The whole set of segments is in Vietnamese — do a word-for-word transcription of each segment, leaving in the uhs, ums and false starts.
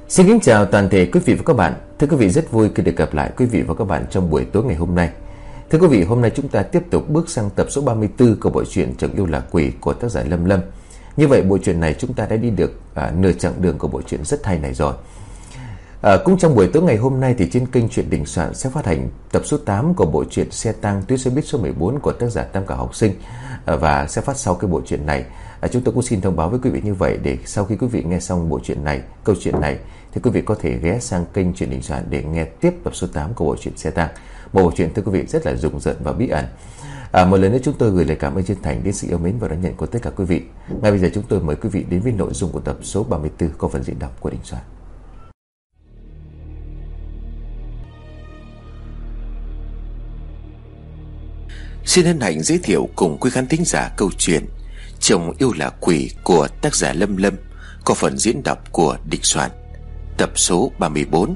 Xin kính chào toàn thể quý vị và các bạn. Thưa quý vị, rất vui khi được gặp lại quý vị và các bạn trong buổi tối ngày hôm nay. Thưa quý vị, hôm nay chúng ta tiếp tục bước sang tập số ba mươi tư của bộ truyện Chồng Yêu Là Quỷ của tác giả Lâm Lâm. Như vậy bộ truyện này chúng ta đã đi được à, nửa chặng đường của bộ truyện rất hay này rồi. À, cũng trong buổi tối ngày hôm nay thì trên kênh Truyện Đình Soạn sẽ phát hành tập số tám của bộ truyện Xe Tăng Tuyến Xe Buýt số mười bốn của tác giả Tam Cả Học Sinh, à, và sẽ phát sau cái bộ truyện này. À, chúng tôi cũng xin thông báo với quý vị như vậy để sau khi quý vị nghe xong bộ truyện này, câu chuyện này, thì quý vị có thể ghé sang kênh Truyện Đình Soạn để nghe tiếp tập số tám của bộ truyện Xe Tăng. Một bộ truyện thưa quý vị rất là rùng rợn và bí ẩn. À, một lần nữa chúng tôi gửi lời cảm ơn chân thành đến sự yêu mến và đón nhận của tất cả quý vị. Ngay bây giờ chúng tôi mời quý vị đến với nội dung của tập số ba mươi tư có phần diễn đọc của Đình Soạn. Xin hân hạnh giới thiệu cùng quý khán thính giả câu chuyện Chồng Yêu Là Quỷ của tác giả Lâm Lâm có phần diễn đọc của Đình Soạn, tập số ba mươi bốn.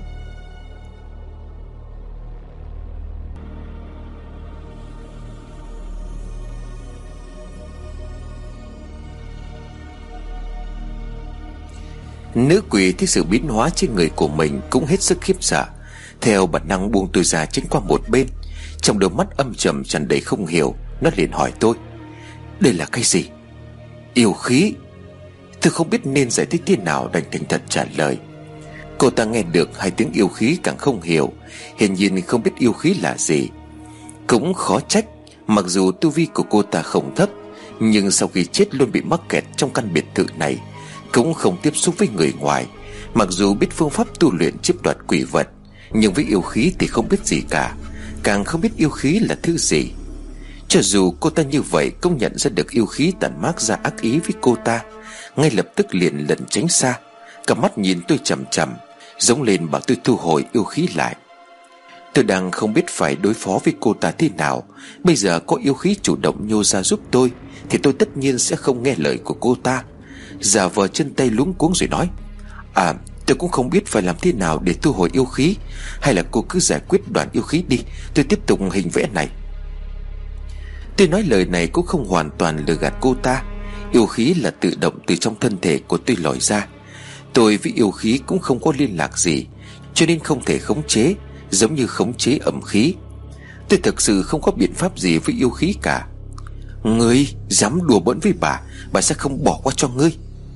Nữ quỷ thấy sự biến hóa trên người của mình cũng hết sức khiếp sợ, theo bản năng buông tôi ra tránh qua một bên. Trong đôi mắt âm trầm tràn đầy không hiểu, nó liền hỏi tôi: "Đây là cái gì?" "Yêu khí." Tôi không biết nên giải thích thế nào, đành thành thật trả lời. Cô ta nghe được hai tiếng yêu khí càng không hiểu, hiển nhiên không biết yêu khí là gì. Cũng khó trách, mặc dù tu vi của cô ta không thấp, nhưng sau khi chết luôn bị mắc kẹt trong căn biệt thự này, cũng không tiếp xúc với người ngoài. Mặc dù biết phương pháp tu luyện chiếm đoạt quỷ vật, nhưng với yêu khí thì không biết gì cả, càng không biết yêu khí là thứ gì. Cho dù cô ta như vậy cũng nhận ra được yêu khí tàn mát ra ác ý với cô ta, ngay lập tức liền lẩn tránh xa, cả mắt nhìn tôi chằm chằm, giống lên bảo tôi thu hồi yêu khí lại. Tôi đang không biết phải đối phó với cô ta thế nào. Bây giờ có yêu khí chủ động nhô ra giúp tôi thì tôi tất nhiên sẽ không nghe lời của cô ta. Giả vờ chân tay luống cuống rồi nói: "À, tôi cũng không biết phải làm thế nào để thu hồi yêu khí, hay là cô cứ giải quyết đoạn yêu khí đi, tôi tiếp tục hình vẽ này." Tôi nói lời này cũng không hoàn toàn lừa gạt cô ta. Yêu khí là tự động từ trong thân thể của tôi lòi ra. Tôi với yêu khí cũng không có liên lạc gì, cho nên không thể khống chế, giống như khống chế âm khí. Tôi thực sự không có biện pháp gì với yêu khí cả. "Ngươi dám đùa bỡn với bà, bà sẽ không bỏ qua cho ngươi."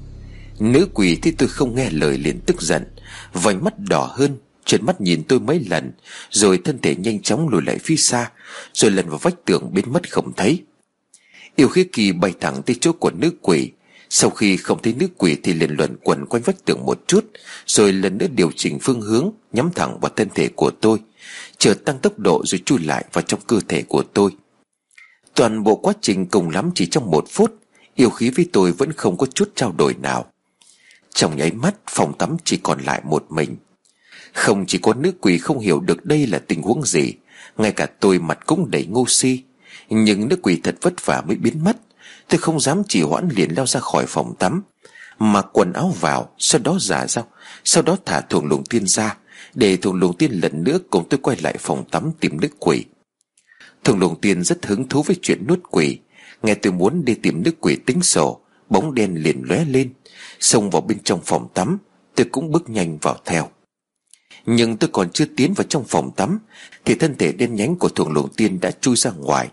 Nữ quỷ thấy tôi không nghe lời liền tức giận, vành mắt đỏ hơn, trợn mắt nhìn tôi mấy lần, rồi thân thể nhanh chóng lùi lại phía xa, rồi lần vào vách tường biến mất không thấy. Yêu khí kỳ bay thẳng tới chỗ của nữ quỷ. Sau khi không thấy nữ quỷ thì liền luẩn quẩn quanh vách tường một chút, rồi lần nữa điều chỉnh phương hướng, nhắm thẳng vào thân thể của tôi, chợt tăng tốc độ rồi chui lại vào trong cơ thể của tôi. Toàn bộ quá trình cùng lắm chỉ trong một phút, yêu khí với tôi vẫn không có chút trao đổi nào. Trong nháy mắt, phòng tắm chỉ còn lại một mình. Không chỉ có nữ quỷ không hiểu được đây là tình huống gì, ngay cả tôi mặt cũng đầy ngu si. Nhưng nữ quỷ thật vất vả mới biến mất. Tôi không dám trì hoãn, liền lao ra khỏi phòng tắm, mặc quần áo vào, sau đó giả dao, sau đó thả Thuồng Luồng Tiên ra, để Thuồng Luồng Tiên lần nữa cùng tôi quay lại phòng tắm tìm nữ quỷ. Thuồng Luồng Tiên rất hứng thú với chuyện nuốt quỷ. Nghe tôi muốn đi tìm nữ quỷ tính sổ, bóng đen liền lóe lên, xông vào bên trong phòng tắm. Tôi cũng bước nhanh vào theo. Nhưng tôi còn chưa tiến vào trong phòng tắm thì thân thể đen nhánh của Thuồng Luồng Tiên đã chui ra ngoài.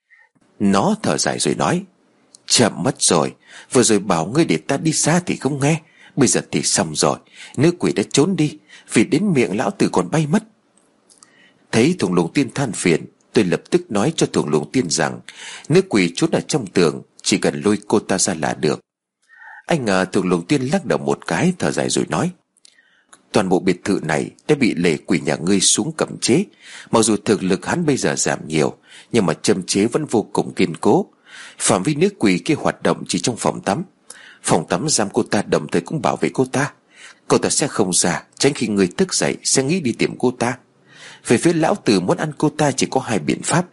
Nó thở dài rồi nói: "Chậm mất rồi, vừa rồi bảo ngươi để ta đi xa thì không nghe, bây giờ thì xong rồi, nữ quỷ đã trốn đi, vì đến miệng lão tử còn bay mất." Thấy Thuồng Luồng Tiên than phiền, tôi lập tức nói cho Thuồng Luồng Tiên rằng nữ quỷ trốn ở trong tường, chỉ cần lôi cô ta ra là được. Anh ngờ Thuồng Luồng Tiên lắc đầu một cái, thở dài rồi nói: "Toàn bộ biệt thự này đã bị lệ quỷ nhà ngươi xuống cầm chế. Mặc dù thực lực hắn bây giờ giảm nhiều, nhưng mà châm chế vẫn vô cùng kiên cố. Phạm vi nữ quỷ kia hoạt động chỉ trong phòng tắm. Phòng tắm giam cô ta, đồng thời cũng bảo vệ cô ta. Cô ta sẽ không ra, tránh khi người thức dậy sẽ nghĩ đi tìm cô ta. Về phía lão tử muốn ăn cô ta chỉ có hai biện pháp."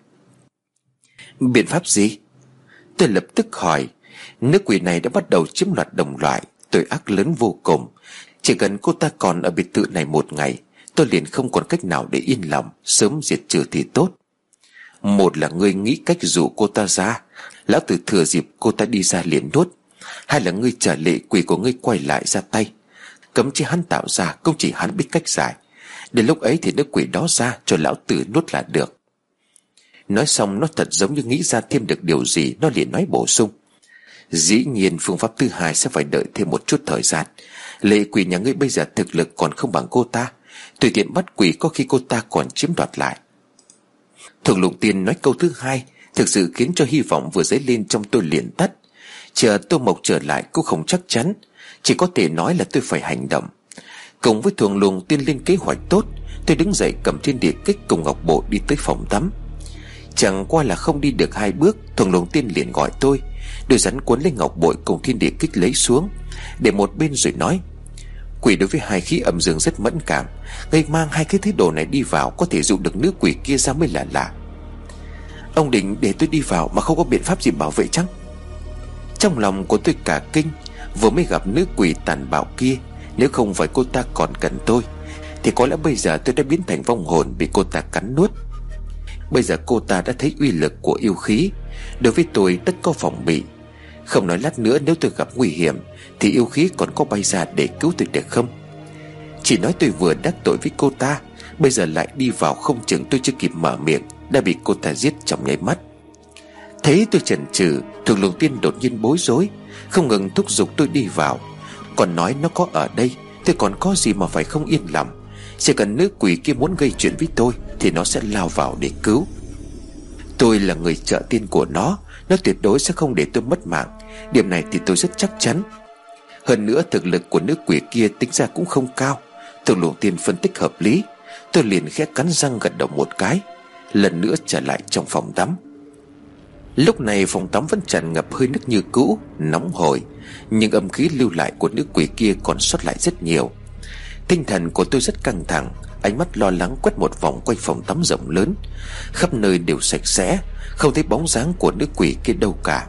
"Biện pháp gì?" Tôi lập tức hỏi. Nữ quỷ này đã bắt đầu chiếm đoạt đồng loại, tội ác lớn vô cùng. Chỉ cần cô ta còn ở biệt thự này một ngày, tôi liền không còn cách nào để yên lòng, sớm diệt trừ thì tốt. Một là ngươi nghĩ cách rủ cô ta ra, lão tử thừa dịp cô ta đi ra liền nuốt. Hai là ngươi trả lệ quỷ của ngươi quay lại ra tay. Cấm chế hắn tạo ra cũng chỉ hắn biết cách giải. Đến lúc ấy thì nữ quỷ đó ra cho lão tử nuốt là được. Nói xong nó thật giống như nghĩ ra thêm được điều gì. Nó liền nói bổ sung: Dĩ nhiên phương pháp thứ hai sẽ phải đợi thêm một chút thời gian. Lệ quỷ nhà ngươi bây giờ thực lực còn không bằng cô ta, tùy tiện bắt quỷ có khi cô ta còn chiếm đoạt lại. Thường Lục Tiên nói câu thứ hai thực sự khiến cho hy vọng vừa dấy lên trong tôi liền tắt. Chờ Tô Mộc trở lại cũng không chắc chắn, chỉ có thể nói là tôi phải hành động. Cùng với Thường Lục Tiên lên kế hoạch tốt, tôi đứng dậy cầm thiên địa kích cùng ngọc bội đi tới phòng tắm. Chẳng qua là không đi được hai bước, Thường Lục Tiên liền gọi tôi. Đôi rắn cuốn lấy ngọc bội cùng thiên địa kích lấy xuống, để một bên rồi nói: Quỷ đối với hai khí âm dương rất mẫn cảm, gây mang hai cái thứ đồ này đi vào có thể dụ được nữ quỷ kia ra mới là lạ. Ông định để tôi đi vào mà không có biện pháp gì bảo vệ chăng? Trong lòng của tôi cả kinh. Vừa mới gặp nữ quỷ tàn bạo kia, nếu không phải cô ta còn cần tôi thì có lẽ bây giờ tôi đã biến thành vong hồn bị cô ta cắn nuốt. Bây giờ cô ta đã thấy uy lực của yêu khí, đối với tôi tất có phòng bị. Không nói lát nữa nếu tôi gặp nguy hiểm thì yêu khí còn có bay ra để cứu tôi được không? Chỉ nói tôi vừa đắc tội với cô ta, bây giờ lại đi vào không chừng tôi chưa kịp mở miệng đã bị cô ta giết trong nháy mắt. Thấy tôi chần chừ, Thường Lục Tiên đột nhiên bối rối, không ngừng thúc giục tôi đi vào. Còn nói nó có ở đây, tôi còn có gì mà phải không yên lòng. Chỉ cần nữ quỷ kia muốn gây chuyện với tôi thì nó sẽ lao vào để cứu. Tôi là người trợ tiên của nó, nó tuyệt đối sẽ không để tôi mất mạng. Điểm này thì tôi rất chắc chắn. Hơn nữa thực lực của nữ quỷ kia tính ra cũng không cao. Thường Lục Tiên phân tích hợp lý. Tôi liền khẽ cắn răng gật đầu một cái, lần nữa trở lại trong phòng tắm. Lúc này phòng tắm vẫn tràn ngập hơi nước như cũ, nóng hổi, nhưng âm khí lưu lại của nữ quỷ kia còn sót lại rất nhiều. Tinh thần của tôi rất căng thẳng, ánh mắt lo lắng quét một vòng quanh phòng tắm rộng lớn. Khắp nơi đều sạch sẽ, không thấy bóng dáng của nữ quỷ kia đâu cả.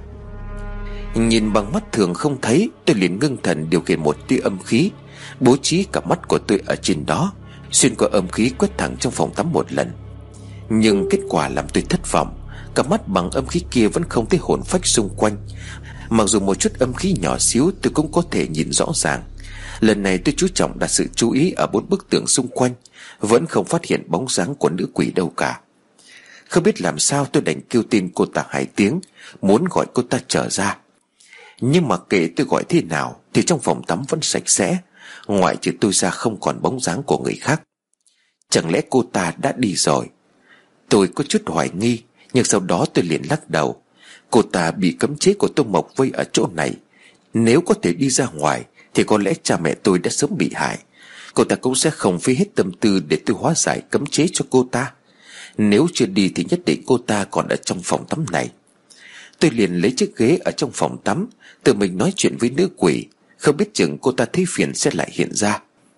Nhìn bằng mắt thường không thấy, tôi liền ngưng thần điều khiển một tia âm khí, bố trí cả mắt của tôi ở trên đó, xuyên qua âm khí quét thẳng trong phòng tắm một lần. Nhưng kết quả làm tôi thất vọng. Cả mắt bằng âm khí kia vẫn không thấy hồn phách xung quanh. Mặc dù một chút âm khí nhỏ xíu tôi cũng có thể nhìn rõ ràng. Lần này tôi chú trọng đặt sự chú ý ở bốn bức tường xung quanh, vẫn không phát hiện bóng dáng của nữ quỷ đâu cả. Không biết làm sao tôi đành kêu tên cô ta hai tiếng, muốn gọi cô ta trở ra. Nhưng mà kệ tôi gọi thế nào thì trong phòng tắm vẫn sạch sẽ, ngoại trừ tôi ra không còn bóng dáng của người khác. Chẳng lẽ cô ta đã đi rồi? Tôi có chút hoài nghi, nhưng sau đó tôi liền lắc đầu. Cô ta bị cấm chế của Tô Mộc vây ở chỗ này, nếu có thể đi ra ngoài thì có lẽ cha mẹ tôi đã sớm bị hại. Cô ta cũng sẽ không phí hết tâm tư để tôi hóa giải cấm chế cho cô ta. Nếu chưa đi thì nhất định cô ta còn ở trong phòng tắm này. Tôi liền lấy chiếc ghế ở trong phòng tắm, tự mình nói chuyện với nữ quỷ, không biết chừng cô ta thấy phiền sẽ lại hiện ra.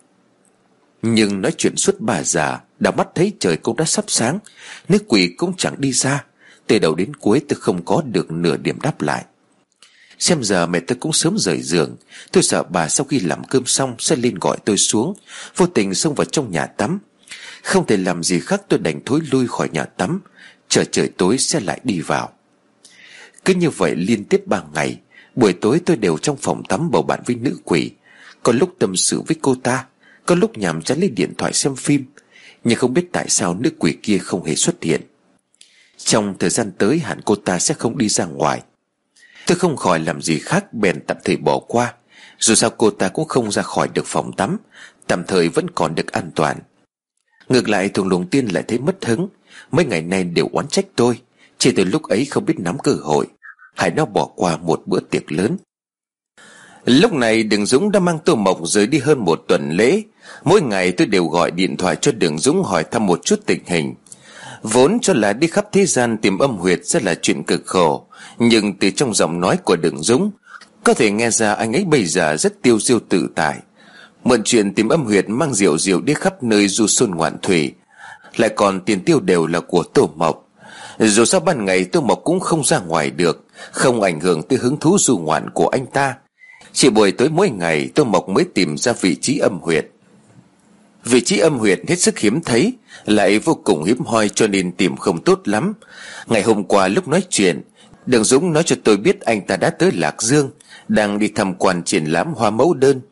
Nhưng nói chuyện suốt ba giờ, đảo mắt thấy trời cũng đã sắp sáng, nữ quỷ cũng chẳng đi ra. Từ đầu đến cuối tôi không có được nửa điểm đáp lại. Xem giờ mẹ tôi cũng sớm rời giường. Tôi sợ bà sau khi làm cơm xong sẽ lên gọi tôi xuống, vô tình xông vào trong nhà tắm. Không thể làm gì khác, tôi đành thối lui khỏi nhà tắm, chờ trời tối sẽ lại đi vào. Cứ như vậy liên tiếp ba ngày, buổi tối tôi đều trong phòng tắm bầu bạn với nữ quỷ. Có lúc tâm sự với cô ta, có lúc nhàm chán lấy điện thoại xem phim. Nhưng không biết tại sao nữ quỷ kia không hề xuất hiện. Trong thời gian tới hẳn cô ta sẽ không đi ra ngoài. Tôi không khỏi làm gì khác bèn tạm thời bỏ qua. Dù sao cô ta cũng không ra khỏi được phòng tắm, tạm thời vẫn còn được an toàn. Ngược lại Thường Lục Tiên lại thấy mất hứng. Mấy ngày nay đều oán trách tôi, chỉ từ lúc ấy không biết nắm cơ hội, hãy nó bỏ qua một bữa tiệc lớn. Lúc này Đường Dũng đã mang Tô Mộc rời đi hơn một tuần lễ. Mỗi ngày tôi đều gọi điện thoại cho Đường Dũng hỏi thăm một chút tình hình. Vốn cho là đi khắp thế gian tìm âm huyệt sẽ là chuyện cực khổ, nhưng từ trong giọng nói của Đường Dũng có thể nghe ra anh ấy bây giờ rất tiêu diêu tự tại. Mượn chuyện tìm âm huyệt mang rượu rượu đi khắp nơi du xuân ngoạn thủy, lại còn tiền tiêu đều là của Tô Mộc. Dù sao ban ngày Tô Mộc cũng không ra ngoài được, không ảnh hưởng tới hứng thú du ngoạn của anh ta. Chỉ buổi tối mỗi ngày Tô Mộc mới tìm ra vị trí âm huyệt. Vị trí âm huyệt hết sức hiếm thấy, lại vô cùng hiếm hoi cho nên tìm không tốt lắm. Ngày hôm qua lúc nói chuyện, Đường Dũng nói cho tôi biết anh ta đã tới Lạc Dương, đang đi tham quan triển lãm hoa mẫu đơn.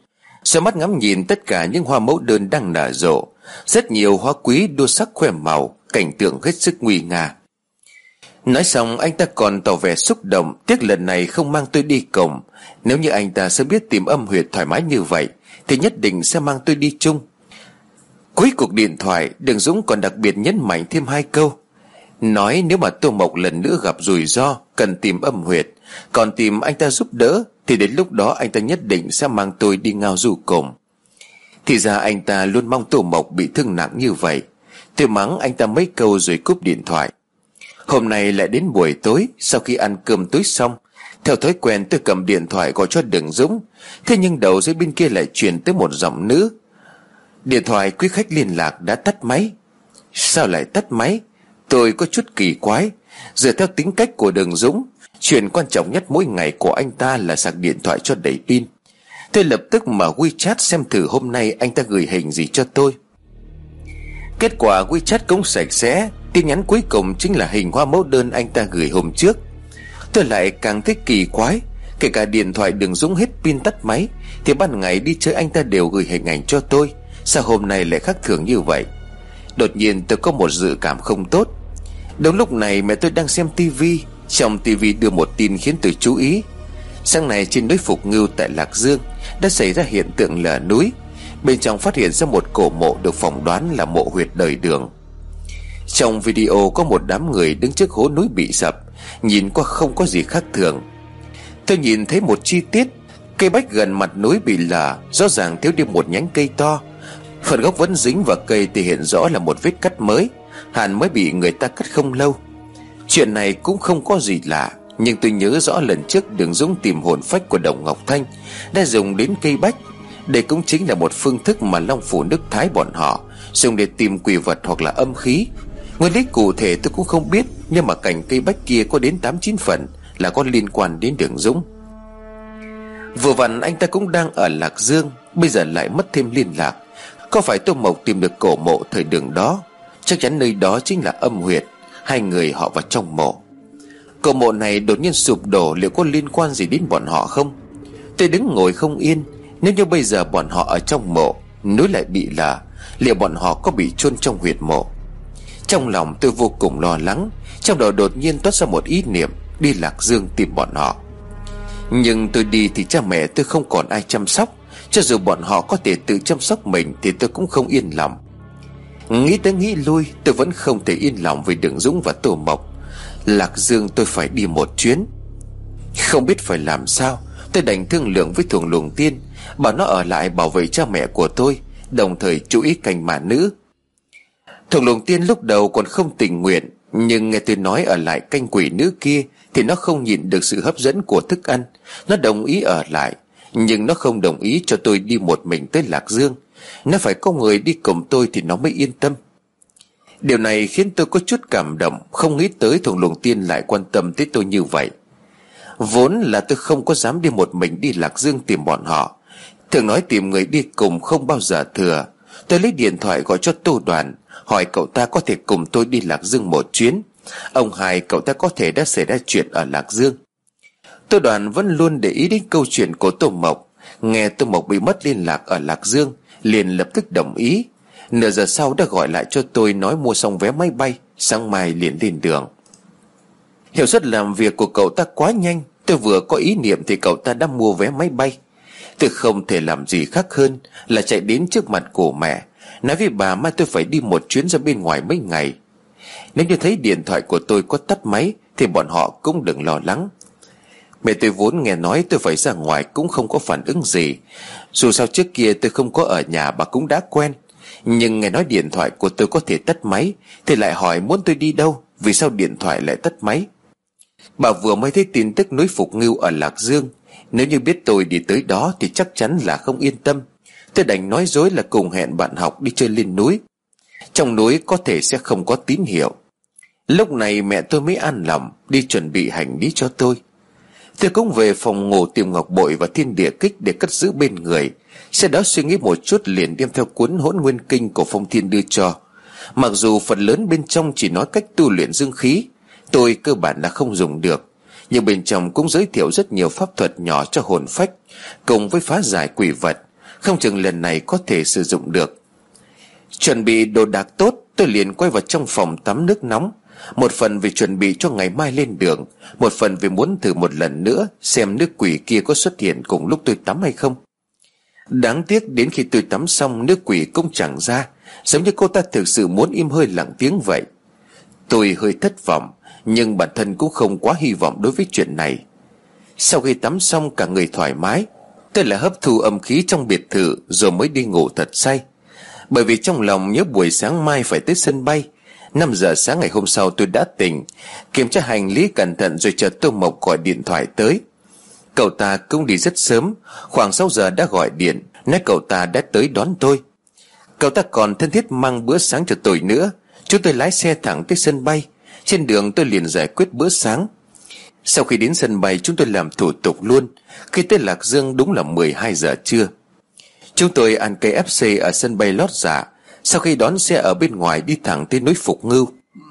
Xoay mắt ngắm nhìn tất cả những hoa mẫu đơn đang nở rộ, rất nhiều hoa quý đua sắc khoe màu, cảnh tượng hết sức nguy nga. Nói xong anh ta còn tỏ vẻ xúc động, tiếc lần này không mang tôi đi cùng. Nếu như anh ta sẽ biết tìm âm huyệt thoải mái như vậy thì nhất định sẽ mang tôi đi chung. Cuối cuộc điện thoại, Đường Dũng còn đặc biệt nhấn mạnh thêm hai câu, nói nếu mà Tô Mộc lần nữa gặp rủi ro cần tìm âm huyệt, còn tìm anh ta giúp đỡ, thì đến lúc đó anh ta nhất định sẽ mang tôi đi ngao du cùng. Thì ra anh ta luôn mong Tô Mộc bị thương nặng như vậy. Tôi mắng anh ta mấy câu rồi cúp điện thoại. Hôm nay lại đến buổi tối, sau khi ăn cơm tối xong, theo thói quen tôi cầm điện thoại gọi cho Đường Dũng. Thế nhưng đầu dây bên kia lại truyền tới một giọng nữ. Điện thoại quý khách liên lạc đã tắt máy. Sao lại tắt máy? Tôi có chút kỳ quái. Dựa theo tính cách của Đường Dũng, chuyện quan trọng nhất mỗi ngày của anh ta là sạc điện thoại cho đầy pin. Tôi lập tức mở WeChat xem thử hôm nay anh ta gửi hình gì cho tôi. Kết quả WeChat cũng sạch sẽ. Tin nhắn cuối cùng chính là hình hoa mẫu đơn anh ta gửi hôm trước. Tôi lại càng thấy kỳ quái. Kể cả điện thoại Đường Dũng hết pin tắt máy thì ban ngày đi chơi anh ta đều gửi hình ảnh cho tôi. Sao hôm nay lại khác thường như vậy? Đột nhiên tôi có một dự cảm không tốt. Đúng lúc này mẹ tôi đang xem tivi. Trong tivi đưa một tin khiến tôi chú ý. Sáng nay trên núi Phục Ngưu tại Lạc Dương đã xảy ra hiện tượng lở núi. Bên trong phát hiện ra một cổ mộ được phỏng đoán là mộ huyệt đời Đường. Trong video có một đám người đứng trước hố núi bị sập, nhìn qua không có gì khác thường. Tôi nhìn thấy một chi tiết. Cây bách gần mặt núi bị lở, rõ ràng thiếu đi một nhánh cây to. Phần gốc vẫn dính vào cây thì hiện rõ là một vết cắt mới, hẳn mới bị người ta cắt không lâu. Chuyện này cũng không có gì lạ, nhưng tôi nhớ rõ lần trước Đường Dũng tìm hồn phách của Đồng Ngọc Thanh đã dùng đến cây bách. Đây cũng chính là một phương thức mà Long Phủ nước Thái bọn họ dùng để tìm quỷ vật hoặc là âm khí. Nguyên lý cụ thể tôi cũng không biết, nhưng mà cành cây bách kia có đến tám chín phần là có liên quan đến Đường Dũng. Vừa vặn anh ta cũng đang ở Lạc Dương, bây giờ lại mất thêm liên lạc. Có phải Tô Mộc tìm được cổ mộ thời Đường đó? Chắc chắn nơi đó chính là âm huyệt. Hai người họ vào trong mộ. Cổ mộ này đột nhiên sụp đổ, liệu có liên quan gì đến bọn họ không? Tôi đứng ngồi không yên. Nếu như bây giờ bọn họ ở trong mộ, núi lại bị lở, liệu bọn họ có bị chôn trong huyệt mộ? Trong lòng tôi vô cùng lo lắng. Trong đầu đột nhiên toát ra một ý niệm đi Lạc Dương tìm bọn họ. Nhưng tôi đi thì cha mẹ tôi không còn ai chăm sóc. Cho dù bọn họ có thể tự chăm sóc mình thì tôi cũng không yên lòng. Nghĩ tới nghĩ lui, tôi vẫn không thể yên lòng với Đường Dũng và Tô Mộc. Lạc Dương tôi phải đi một chuyến. Không biết phải làm sao, tôi đành thương lượng với Thuồng Luồng Tiên, bảo nó ở lại bảo vệ cha mẹ của tôi, đồng thời chú ý canh mã nữ. Thuồng Luồng Tiên lúc đầu còn không tình nguyện, nhưng nghe tôi nói ở lại canh quỷ nữ kia thì nó không nhịn được sự hấp dẫn của thức ăn. Nó đồng ý ở lại, nhưng nó không đồng ý cho tôi đi một mình tới Lạc Dương. Nó phải có người đi cùng tôi thì nó mới yên tâm. Điều này khiến tôi có chút cảm động, không nghĩ tới Thuồng Luồng Tiên lại quan tâm tới tôi như vậy. Vốn là tôi không có dám đi một mình đi Lạc Dương tìm bọn họ. Thường nói tìm người đi cùng không bao giờ thừa. Tôi lấy điện thoại gọi cho Tô Đoàn, hỏi cậu ta có thể cùng tôi đi Lạc Dương một chuyến. Ông Hải cậu ta có thể đã xảy ra chuyện ở Lạc Dương. Tô Đoàn vẫn luôn để ý đến câu chuyện của Tô Mộc. Nghe Tô Mộc bị mất liên lạc ở Lạc Dương, liền lập tức đồng ý. Nửa giờ sau đã gọi lại cho tôi, nói mua xong vé máy bay, sáng mai liền lên đường. Hiệu suất làm việc của cậu ta quá nhanh. Tôi vừa có ý niệm thì cậu ta đã mua vé máy bay. Tôi không thể làm gì khác hơn là chạy đến trước mặt của mẹ, nói với bà mai tôi phải đi một chuyến ra bên ngoài mấy ngày. Nếu như thấy điện thoại của tôi có tắt máy thì bọn họ cũng đừng lo lắng. Mẹ tôi vốn nghe nói tôi phải ra ngoài cũng không có phản ứng gì. Dù sao trước kia tôi không có ở nhà bà cũng đã quen. Nhưng nghe nói điện thoại của tôi có thể tắt máy thì lại hỏi muốn tôi đi đâu, vì sao điện thoại lại tắt máy. Bà vừa mới thấy tin tức núi Phục Ngưu ở Lạc Dương. Nếu như biết tôi đi tới đó thì chắc chắn là không yên tâm. Tôi đành nói dối là cùng hẹn bạn học đi chơi lên núi. Trong núi có thể sẽ không có tín hiệu. Lúc này mẹ tôi mới an lòng đi chuẩn bị hành lý cho tôi. Tôi cũng về phòng ngủ tìm ngọc bội và thiên địa kích để cất giữ bên người. Sau đó suy nghĩ một chút liền đem theo cuốn Hỗn Nguyên Kinh của Phong Thiên đưa cho. Mặc dù phần lớn bên trong chỉ nói cách tu luyện dương khí, tôi cơ bản là không dùng được, nhưng bên trong cũng giới thiệu rất nhiều pháp thuật nhỏ cho hồn phách, cùng với phá giải quỷ vật. Không chừng lần này có thể sử dụng được. Chuẩn bị đồ đạc tốt, tôi liền quay vào trong phòng tắm nước nóng. Một phần vì chuẩn bị cho ngày mai lên đường, một phần vì muốn thử một lần nữa xem nước quỷ kia có xuất hiện cùng lúc tôi tắm hay không. Đáng tiếc đến khi tôi tắm xong, nước quỷ cũng chẳng ra, giống như cô ta thực sự muốn im hơi lặng tiếng vậy. Tôi hơi thất vọng, nhưng bản thân cũng không quá hy vọng đối với chuyện này. Sau khi tắm xong cả người thoải mái, tôi lại hấp thu âm khí trong biệt thự rồi mới đi ngủ thật say. Bởi vì trong lòng nhớ buổi sáng mai phải tới sân bay. Năm giờ sáng ngày hôm sau tôi đã tỉnh, kiểm tra hành lý cẩn thận rồi chờ Tô Mộc gọi điện thoại tới. Cậu ta cũng đi rất sớm, khoảng sáu giờ đã gọi điện, nói cậu ta đã tới đón tôi. Cậu ta còn thân thiết mang bữa sáng cho tôi nữa. Chúng tôi lái xe thẳng tới sân bay. Trên đường tôi liền giải quyết bữa sáng. Sau khi đến sân bay chúng tôi làm thủ tục luôn. Khi tới Lạc Dương đúng là mười hai giờ trưa. Chúng tôi ăn cây ép xê ở sân bay lót dạ. Sau khi đón xe ở bên ngoài đi thẳng tới núi Phục Ngưu.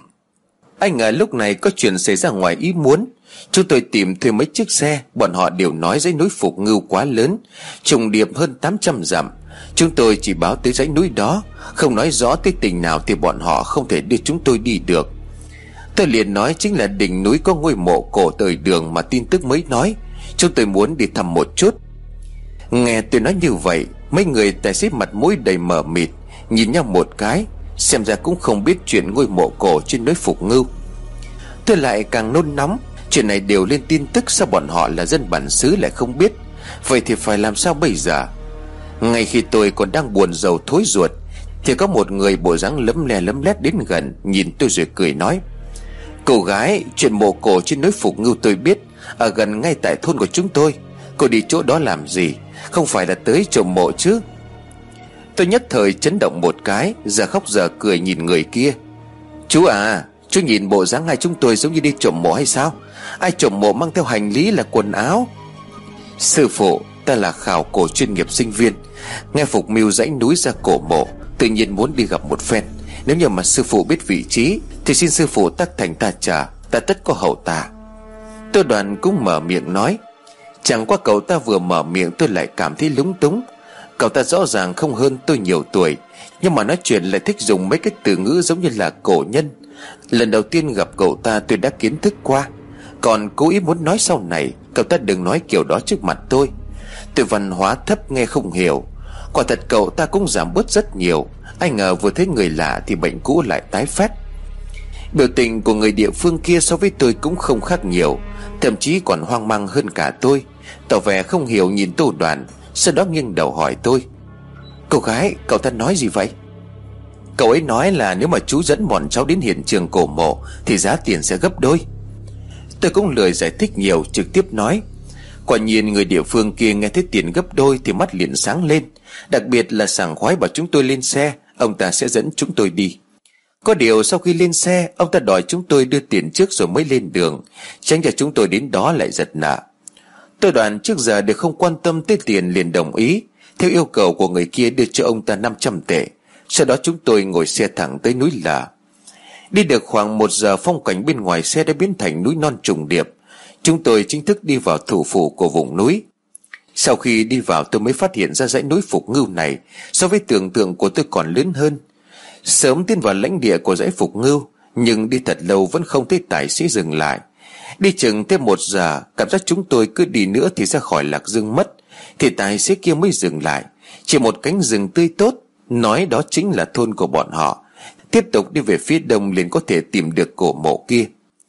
Anh ngờ lúc này có chuyện xảy ra ngoài ý muốn. Chúng tôi tìm thuê mấy chiếc xe, bọn họ đều nói dãy núi Phục Ngưu quá lớn, trùng điệp hơn tám trăm dặm. Chúng tôi chỉ báo tới dãy núi đó, không nói rõ tới tỉnh nào thì bọn họ không thể đưa chúng tôi đi được. Tôi liền nói chính là đỉnh núi có ngôi mộ cổ thời Đường mà tin tức mới nói. Chúng tôi muốn đi thăm một chút. Nghe tôi nói như vậy, mấy người tài xế mặt mũi đầy mờ mịt, nhìn nhau một cái, xem ra cũng không biết chuyện ngôi mộ cổ trên núi Phục Ngưu. Tôi lại càng nôn nóng, chuyện này đều lên tin tức, sao bọn họ là dân bản xứ lại không biết? Vậy thì phải làm sao bây giờ? Ngay khi tôi còn đang buồn rầu thối ruột thì có một người bộ dáng lấm le lấm lét đến gần, nhìn tôi rồi cười nói: "Cô gái, chuyện mộ cổ trên núi Phục Ngưu tôi biết, ở gần ngay tại thôn của chúng tôi. Cô đi chỗ đó làm gì? Không phải là tới trộm mộ chứ?" Tôi nhất thời chấn động một cái, giờ khóc giờ cười nhìn người kia. "Chú à, chú nhìn bộ dáng hai chúng tôi giống như đi trộm mộ hay sao? Ai trộm mộ mang theo hành lý là quần áo?" "Sư phụ, ta là khảo cổ chuyên nghiệp sinh viên, nghe Phục Mưu dãy núi ra cổ mộ, tự nhiên muốn đi gặp một phen. Nếu như mà sư phụ biết vị trí thì xin sư phụ tắc thành ta trả, ta tất có hậu tạ." Tô Đoàn cũng mở miệng nói. Chẳng qua cậu ta vừa mở miệng tôi lại cảm thấy lúng túng. Cậu ta rõ ràng không hơn tôi nhiều tuổi, nhưng mà nói chuyện lại thích dùng mấy cái từ ngữ giống như là cổ nhân. Lần đầu tiên gặp cậu ta tôi đã kiến thức qua, còn cố ý muốn nói sau này cậu ta đừng nói kiểu đó trước mặt tôi. Tôi văn hóa thấp nghe không hiểu. Quả thật cậu ta cũng giảm bớt rất nhiều. Ai ngờ vừa thấy người lạ thì bệnh cũ lại tái phát. Biểu tình của người địa phương kia so với tôi cũng không khác nhiều, thậm chí còn hoang mang hơn cả tôi, tỏ vẻ không hiểu nhìn Tô Đoàn. Sau đó nghiêng đầu hỏi tôi: "Cô gái, cậu ta nói gì vậy?" "Cậu ấy nói là nếu mà chú dẫn bọn cháu đến hiện trường cổ mộ thì giá tiền sẽ gấp đôi." Tôi cũng lười giải thích nhiều, trực tiếp nói. Quả nhiên người địa phương kia nghe thấy tiền gấp đôi thì mắt liền sáng lên, đặc biệt là sảng khoái bảo chúng tôi lên xe, ông ta sẽ dẫn chúng tôi đi. Có điều sau khi lên xe, ông ta đòi chúng tôi đưa tiền trước rồi mới lên đường, tránh cho chúng tôi đến đó lại giật nợ. Tôi Đoàn trước giờ đều không quan tâm tới tiền liền đồng ý, theo yêu cầu của người kia đưa cho ông ta năm trăm tệ. Sau đó chúng tôi ngồi xe thẳng tới núi Lạ. Đi được khoảng một giờ, phong cảnh bên ngoài xe đã biến thành núi non trùng điệp. Chúng tôi chính thức đi vào thủ phủ của vùng núi. Sau khi đi vào tôi mới phát hiện ra dãy núi Phục Ngưu này so với tưởng tượng của tôi còn lớn hơn. Sớm tiến vào lãnh địa của dãy Phục Ngưu, nhưng đi thật lâu vẫn không thấy tài xế dừng lại. Đi chừng thêm một giờ, cảm giác chúng tôi cứ đi nữa thì ra khỏi Lạc Dương mất, thì tài xế kia mới dừng lại. Chỉ một cánh rừng tươi tốt, nói đó chính là thôn của bọn họ. Tiếp tục đi về phía đông liền có thể tìm được cổ mộ kia.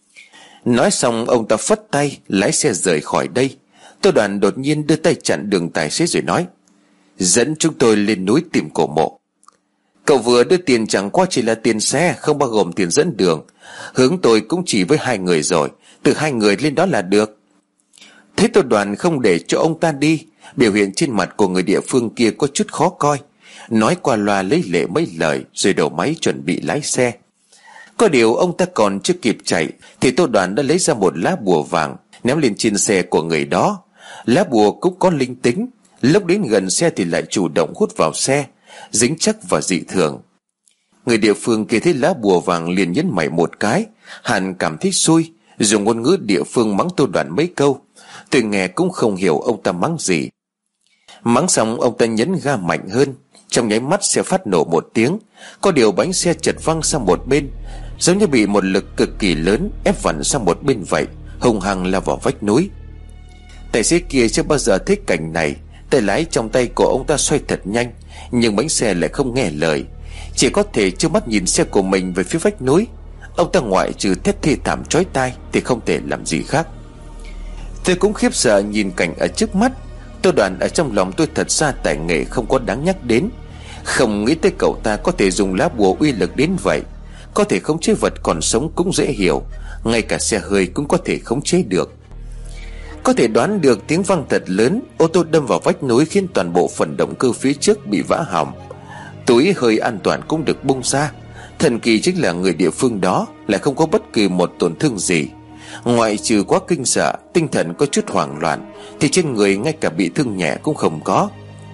Nói xong ông ta phất tay lái xe rời khỏi đây. Tô Đoàn đột nhiên đưa tay chặn đường tài xế rồi nói: "Dẫn chúng tôi lên núi tìm cổ mộ." "Cậu vừa đưa tiền chẳng qua chỉ là tiền xe, không bao gồm tiền dẫn đường. Hướng tôi cũng chỉ với hai người rồi, từ hai người lên đó là được." Thế Tô Đoàn không để cho ông ta đi, biểu hiện trên mặt của người địa phương kia có chút khó coi, nói qua loa lấy lệ mấy lời rồi đầu máy chuẩn bị lái xe. Có điều ông ta còn chưa kịp chạy thì Tô Đoàn đã lấy ra một lá bùa vàng ném lên trên xe của người đó. Lá bùa cũng có linh tính, lúc đến gần xe thì lại chủ động hút vào xe, dính chắc và dị thường. Người địa phương kia thấy lá bùa vàng liền nhấn mày một cái, hẳn cảm thấy xui, dùng ngôn ngữ địa phương mắng Tô Đoàn mấy câu. Tôi nghe cũng không hiểu ông ta mắng gì. Mắng xong ông ta nhấn ga mạnh hơn. Trong nháy mắt xe phát nổ một tiếng. Có điều bánh xe chật văng sang một bên, giống như bị một lực cực kỳ lớn ép vặn sang một bên vậy, hùng hăng lao vào vách núi. Tài xế kia chưa bao giờ thấy cảnh này. Tay lái trong tay của ông ta xoay thật nhanh, nhưng bánh xe lại không nghe lời, chỉ có thể trơ mắt nhìn xe của mình về phía vách núi. Ông ta ngoại trừ thét thê thảm chói tai thì không thể làm gì khác. Tôi cũng khiếp sợ nhìn cảnh ở trước mắt. Tôi đoán ở trong lòng tôi thật ra tài nghệ không có đáng nhắc đến. Không nghĩ tới cậu ta có thể dùng lá bùa uy lực đến vậy. Có thể khống chế vật còn sống cũng dễ hiểu, ngay cả xe hơi cũng có thể khống chế được. Có thể đoán được tiếng vang thật lớn. Ô tô đâm vào vách núi khiến toàn bộ phần động cơ phía trước bị vã hỏng. Túi hơi an toàn cũng được bung ra. Thần kỳ chính là người địa phương đó lại không có bất kỳ một tổn thương gì. Ngoại trừ quá kinh sợ, tinh thần có chút hoảng loạn, thì trên người ngay cả bị thương nhẹ cũng không có.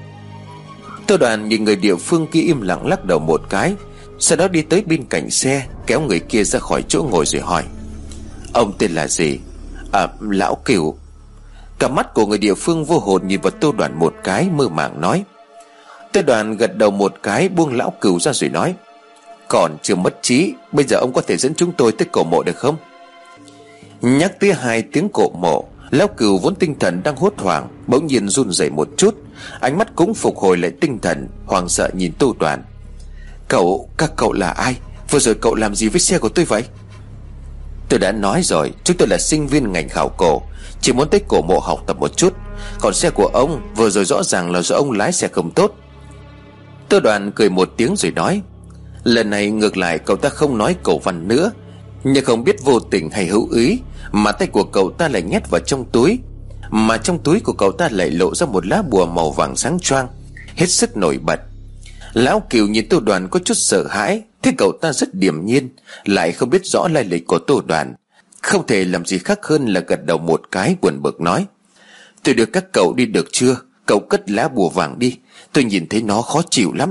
Tô Đoàn nhìn người địa phương kia im lặng lắc đầu một cái, sau đó đi tới bên cạnh xe, kéo người kia ra khỏi chỗ ngồi rồi hỏi: "Ông tên là gì?" "À, Lão Cửu." Cả mắt của người địa phương vô hồn nhìn vào Tô Đoàn một cái, mơ màng nói. Tô Đoàn gật đầu một cái, buông Lão Cửu ra rồi nói: "Còn chưa mất trí, bây giờ ông có thể dẫn chúng tôi tới cổ mộ được không?" Nhắc tới hai tiếng cổ mộ, Lão Cửu vốn tinh thần đang hốt hoảng bỗng nhiên run rẩy một chút, ánh mắt cũng phục hồi lại tinh thần, hoảng sợ nhìn Tô Đoàn. "Cậu, các cậu là ai? Vừa rồi cậu làm gì với xe của tôi vậy?" "Tôi đã nói rồi, chúng tôi là sinh viên ngành khảo cổ, chỉ muốn tới cổ mộ học tập một chút. Còn xe của ông vừa rồi rõ ràng là do ông lái xe không tốt." Tô Đoàn cười một tiếng rồi nói: "Lần này ngược lại cậu ta không nói cổ văn nữa, nhưng không biết vô tình hay hữu ý mà tay của cậu ta lại nhét vào trong túi, mà trong túi của cậu ta lại lộ ra một lá bùa màu vàng sáng choang, hết sức nổi bật." Lão Cửu nhìn Tô Đoàn có chút sợ hãi, thế cậu ta rất điềm nhiên, lại không biết rõ lai lịch của Tô Đoàn, không thể làm gì khác hơn là gật đầu một cái, buồn bực nói: "Tôi đưa các cậu đi được chưa? Cậu cất lá bùa vàng đi, tôi nhìn thấy nó khó chịu lắm."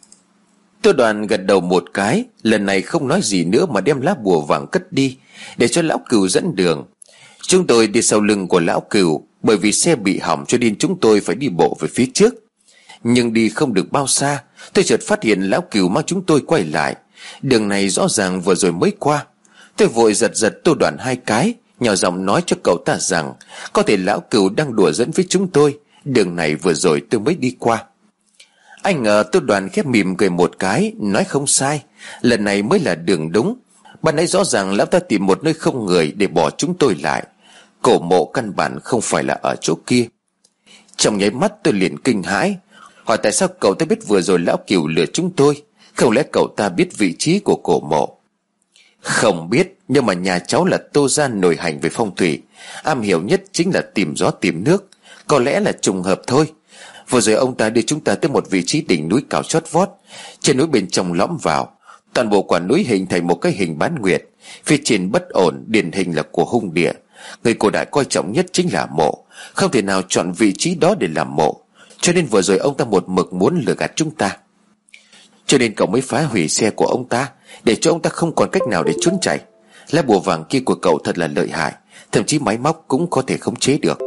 Tô Đoàn gật đầu một cái, lần này không nói gì nữa mà đem lá bùa vàng cất đi, để cho Lão Cửu dẫn đường. Chúng tôi đi sau lưng của Lão Cửu, bởi vì xe bị hỏng cho nên chúng tôi phải đi bộ về phía trước. Nhưng đi không được bao xa, tôi chợt phát hiện Lão Cửu mang chúng tôi quay lại. Đường này rõ ràng vừa rồi mới qua. Tôi vội giật giật Tô Đoàn hai cái, nhỏ giọng nói cho cậu ta rằng có thể Lão Cửu đang đùa dẫn với chúng tôi, đường này vừa rồi tôi mới đi qua. Anh ngờ Tô Đoàn khép mỉm cười một cái, nói không sai, lần này mới là đường đúng. Ban nãy rõ ràng lão ta tìm một nơi không người để bỏ chúng tôi lại. Cổ mộ căn bản không phải là ở chỗ kia. Trong nháy mắt tôi liền kinh hãi, hỏi tại sao cậu ta biết vừa rồi Lão Cửu lừa chúng tôi? Không lẽ cậu ta biết vị trí của cổ mộ? Không biết, nhưng mà nhà cháu là Tô gia nổi hành về phong thủy, am hiểu nhất chính là tìm gió tìm nước. Có lẽ là trùng hợp thôi. Vừa rồi ông ta đưa chúng ta tới một vị trí đỉnh núi cao chót vót, trên núi bên trong lõm vào, toàn bộ quả núi hình thành một cái hình bán nguyệt, phía trên bất ổn, điển hình là của hung địa. Người cổ đại coi trọng nhất chính là mộ, không thể nào chọn vị trí đó để làm mộ, cho nên vừa rồi ông ta một mực muốn lừa gạt chúng ta. Cho nên cậu mới phá hủy xe của ông ta, để cho ông ta không còn cách nào để trốn chạy. Lá bùa vàng kia của cậu thật là lợi hại, thậm chí máy móc cũng có thể khống chế được."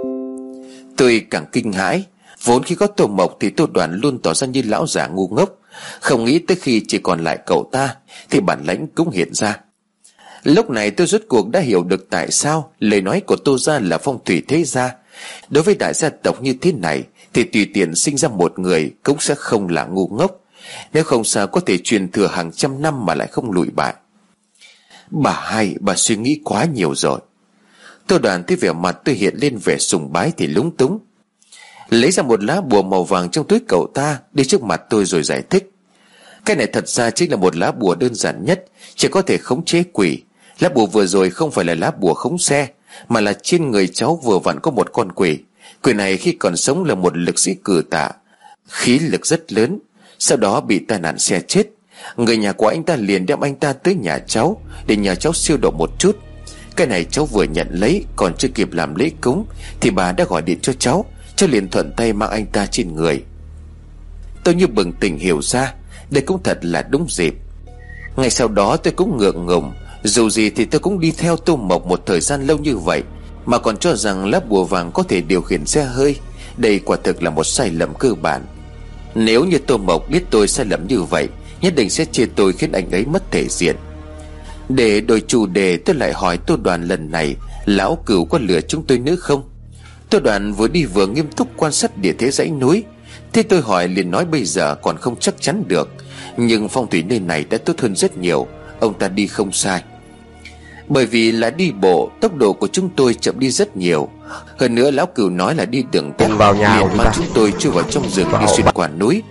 Tôi càng kinh hãi. Vốn khi có Tô Mộc thì Tô Đoàn luôn tỏ ra như lão già ngu ngốc, không nghĩ tới khi chỉ còn lại cậu ta thì bản lãnh cũng hiện ra. Lúc này tôi rốt cuộc đã hiểu được tại sao lời nói của Tô gia là phong thủy thế gia. Đối với đại gia tộc như thế này thì tùy tiện sinh ra một người cũng sẽ không là ngu ngốc, nếu không sao có thể truyền thừa hàng trăm năm mà lại không lùi bại. "Bà hai, bà suy nghĩ quá nhiều rồi." Tô Đoàn thấy vẻ mặt tôi hiện lên vẻ sùng bái thì lúng túng, lấy ra một lá bùa màu vàng trong túi cậu ta đi trước mặt tôi rồi giải thích: "Cái này thật ra chính là một lá bùa đơn giản nhất, chỉ có thể khống chế quỷ. Lá bùa vừa rồi không phải là lá bùa khống xe, mà là trên người cháu vừa vặn có một con quỷ. Quỷ này khi còn sống là một lực sĩ cử tạ, khí lực rất lớn, sau đó bị tai nạn xe chết. Người nhà của anh ta liền đem anh ta tới nhà cháu để nhờ cháu siêu độ một chút. Cái này cháu vừa nhận lấy, còn chưa kịp làm lễ cúng thì bà đã gọi điện cho cháu, cháu liền thuận tay mang anh ta trên người." Tôi như bừng tỉnh hiểu ra, đây cũng thật là đúng dịp. Ngay sau đó tôi cũng ngượng ngùng, dù gì thì tôi cũng đi theo Tô Mộc một thời gian lâu như vậy mà còn cho rằng lá bùa vàng có thể điều khiển xe hơi, Đây quả thực là một sai lầm cơ bản. Nếu như Tô Mộc biết tôi sai lầm như vậy, nhất định sẽ chê tôi khiến anh ấy mất thể diện. Để đổi chủ đề, tôi lại hỏi Tô Đoàn lần này lão Cửu có lừa chúng tôi nữa không. Tô Đoàn vừa đi vừa nghiêm túc quan sát địa thế dãy núi. Thế tôi hỏi liền nói bây giờ còn không chắc chắn được, nhưng phong thủy nơi này đã tốt hơn rất nhiều. Ông ta đi không sai. Bởi vì là đi bộ, tốc độ của chúng tôi chậm đi rất nhiều. Hơn nữa lão Cửu nói là đi đường tắt, vào nhà liền mang chúng tôi chui vào trong rừng đi xuyên qua núi.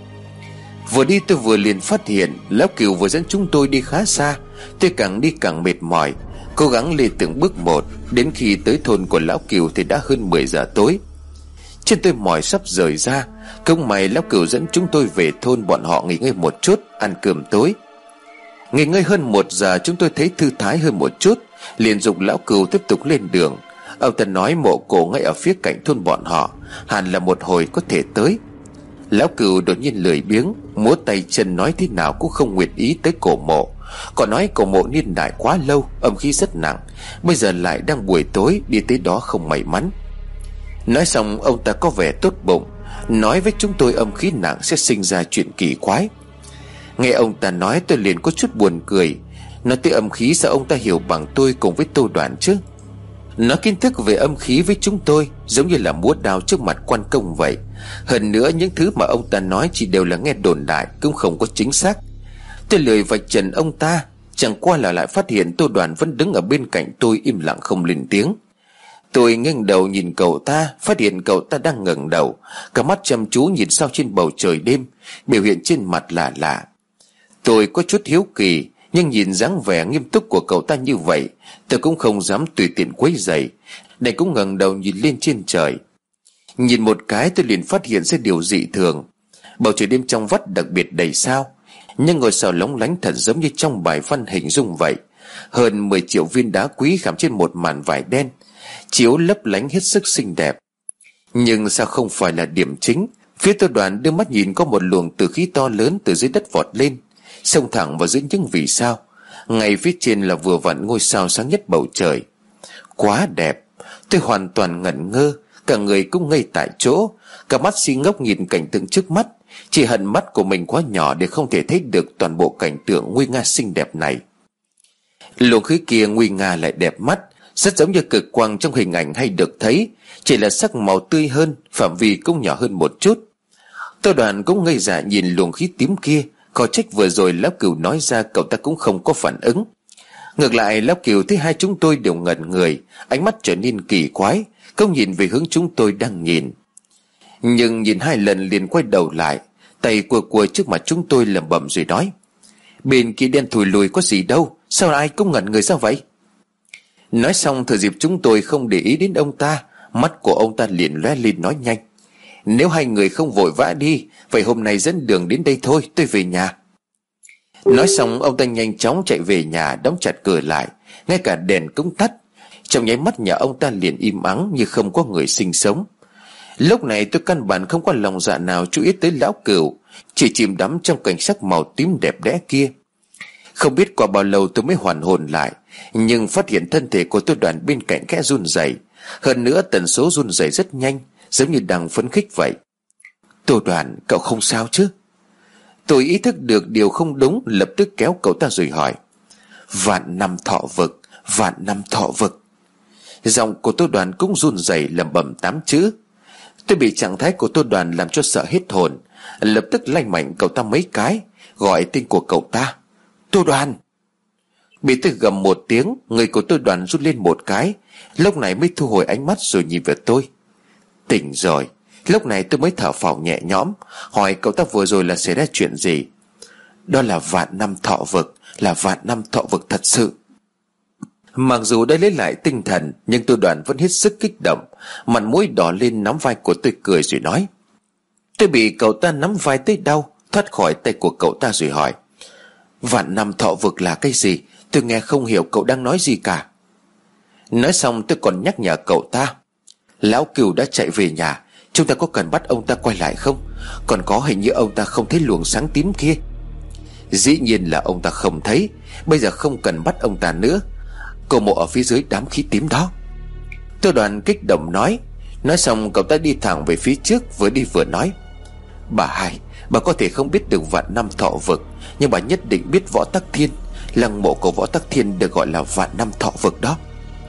Vừa đi tôi vừa liền phát hiện lão Cửu vừa dẫn chúng tôi đi khá xa. Tôi càng đi càng mệt mỏi, cố gắng lê từng bước một. Đến khi tới thôn của lão Cửu thì đã hơn mười giờ tối. Chân tôi mỏi sắp rời ra. Không may lão Cửu dẫn chúng tôi về thôn bọn họ nghỉ ngơi một chút, ăn cơm tối. Nghỉ ngơi hơn một giờ, chúng tôi thấy thư thái hơn một chút, liền dục lão Cửu tiếp tục lên đường. Ông ta nói mộ cổ ngay ở phía cạnh thôn bọn họ, hẳn là một hồi có thể tới. Lão Cửu đột nhiên lười biếng, múa tay chân nói thế nào cũng không nguyện ý tới cổ mộ. Còn nói cổ mộ niên đại quá lâu, âm khí rất nặng, bây giờ lại đang buổi tối, đi tới đó không may mắn. Nói xong ông ta có vẻ tốt bụng, nói với chúng tôi âm khí nặng sẽ sinh ra chuyện kỳ quái. Nghe ông ta nói tôi liền có chút buồn cười. Nói tới âm khí sao ông ta hiểu bằng tôi cùng với Tô Đoàn chứ. Nói kiến thức về âm khí với chúng tôi giống như là múa đao trước mặt quan công vậy. Hơn nữa những thứ mà ông ta nói chỉ đều là nghe đồn đại, cũng không có chính xác. Tôi lười vạch trần ông ta, chẳng qua là lại phát hiện Tô Đoàn vẫn đứng ở bên cạnh tôi im lặng không lên tiếng. Tôi nghênh đầu nhìn cậu ta, phát hiện cậu ta đang ngẩng đầu, cả mắt chăm chú nhìn sao trên bầu trời đêm, biểu hiện trên mặt lạ lạ. Tôi có chút hiếu kỳ, nhưng nhìn dáng vẻ nghiêm túc của cậu ta như vậy, tôi cũng không dám tùy tiện quấy rầy, đành cũng ngẩng đầu nhìn lên trên trời. Nhìn một cái tôi liền phát hiện ra điều dị thường. Bầu trời đêm trong vắt đặc biệt đầy sao, nhưng ngôi sao lóng lánh thật giống như trong bài văn hình dung vậy. Hơn mười triệu viên đá quý khảm trên một màn vải đen, chiếu lấp lánh hết sức xinh đẹp. Nhưng sao không phải là điểm chính. Phía Tô Đoàn đưa mắt nhìn có một luồng tử khí to lớn từ dưới đất vọt lên, xông thẳng vào dưới những vì sao. Ngay phía trên là vừa vặn ngôi sao sáng nhất bầu trời. Quá đẹp. Tôi hoàn toàn ngẩn ngơ, cả người cũng ngây tại chỗ, cả mắt si ngốc nhìn cảnh tượng trước mắt. Chỉ hận mắt của mình quá nhỏ để không thể thấy được toàn bộ cảnh tượng nguy nga xinh đẹp này. Luồng khí kia nguy nga lại đẹp mắt, rất giống như cực quang trong hình ảnh hay được thấy, chỉ là sắc màu tươi hơn, phạm vi cũng nhỏ hơn một chút. Tô Đoàn cũng ngây dại nhìn luồng khí tím kia, có trách vừa rồi lão Cửu nói ra cậu ta cũng không có phản ứng. Ngược lại lão Cửu thấy hai chúng tôi đều ngẩn người, ánh mắt trở nên kỳ quái, không nhìn về hướng chúng tôi đang nhìn. Nhưng nhìn hai lần liền quay đầu lại, tay cua cua trước mặt chúng tôi lẩm bẩm rồi nói: Bên kia đen thùi lùi có gì đâu, sao ai cũng ngẩn người ra vậy? Nói xong thừa dịp chúng tôi không để ý đến ông ta, mắt của ông ta liền lóe lên nói nhanh: Nếu hai người không vội vã đi, vậy hôm nay dẫn đường đến đây thôi, tôi về nhà. Nói xong ông ta nhanh chóng chạy về nhà, đóng chặt cửa lại, ngay cả đèn cũng tắt. Trong nháy mắt nhà ông ta liền im ắng như không có người sinh sống. Lúc này tôi căn bản không có lòng dạ nào chú ý tới lão Cửu, chỉ chìm đắm trong cảnh sắc màu tím đẹp đẽ kia. Không biết qua bao lâu tôi mới hoàn hồn lại, nhưng phát hiện thân thể của Tô Đoàn bên cạnh khẽ run rẩy, hơn nữa tần số run rẩy rất nhanh, giống như đang phấn khích vậy. Tô Đoàn, cậu không sao chứ? Tôi ý thức được điều không đúng, lập tức kéo cậu ta rồi hỏi: Vạn năm thọ vực, vạn năm thọ vực. Giọng của Tô Đoàn cũng run rẩy lẩm bẩm tám chữ. Tôi bị trạng thái của Tô Đoàn làm cho sợ hết hồn, lập tức lanh mạnh cậu ta mấy cái, gọi tên của cậu ta: Tô Đoàn. Bị tôi gầm một tiếng, người của Tô Đoàn rút lên một cái, lúc này mới thu hồi ánh mắt rồi nhìn về tôi. Tỉnh rồi. Lúc này tôi mới thở phào nhẹ nhõm, hỏi cậu ta vừa rồi là xảy ra chuyện gì. Đó là vạn năm thọ vực, là vạn năm thọ vực thật sự. Mặc dù đã lấy lại tinh thần, nhưng Tô Đoàn vẫn hết sức kích động, mặt mũi đỏ lên, nắm vai của tôi cười rồi nói: Tôi bị cậu ta nắm vai tới đau, thoát khỏi tay của cậu ta rồi hỏi: Vạn năm thọ vực là cái gì? Tôi nghe không hiểu cậu đang nói gì cả. Nói xong tôi còn nhắc nhở cậu ta: Lão Cửu đã chạy về nhà, chúng ta có cần bắt ông ta quay lại không? Còn có, hình như ông ta không thấy luồng sáng tím kia. Dĩ nhiên là ông ta không thấy. Bây giờ không cần bắt ông ta nữa, cổ mộ ở phía dưới đám khí tím đó. Tô Đoàn kích động nói: Nói xong cậu ta đi thẳng về phía trước, vừa đi vừa nói: Bà hai, bà có thể không biết được vạn năm thọ vực, nhưng bà nhất định biết Võ Tắc Thiên. Lăng mộ của Võ Tắc Thiên được gọi là vạn năm thọ vực đó.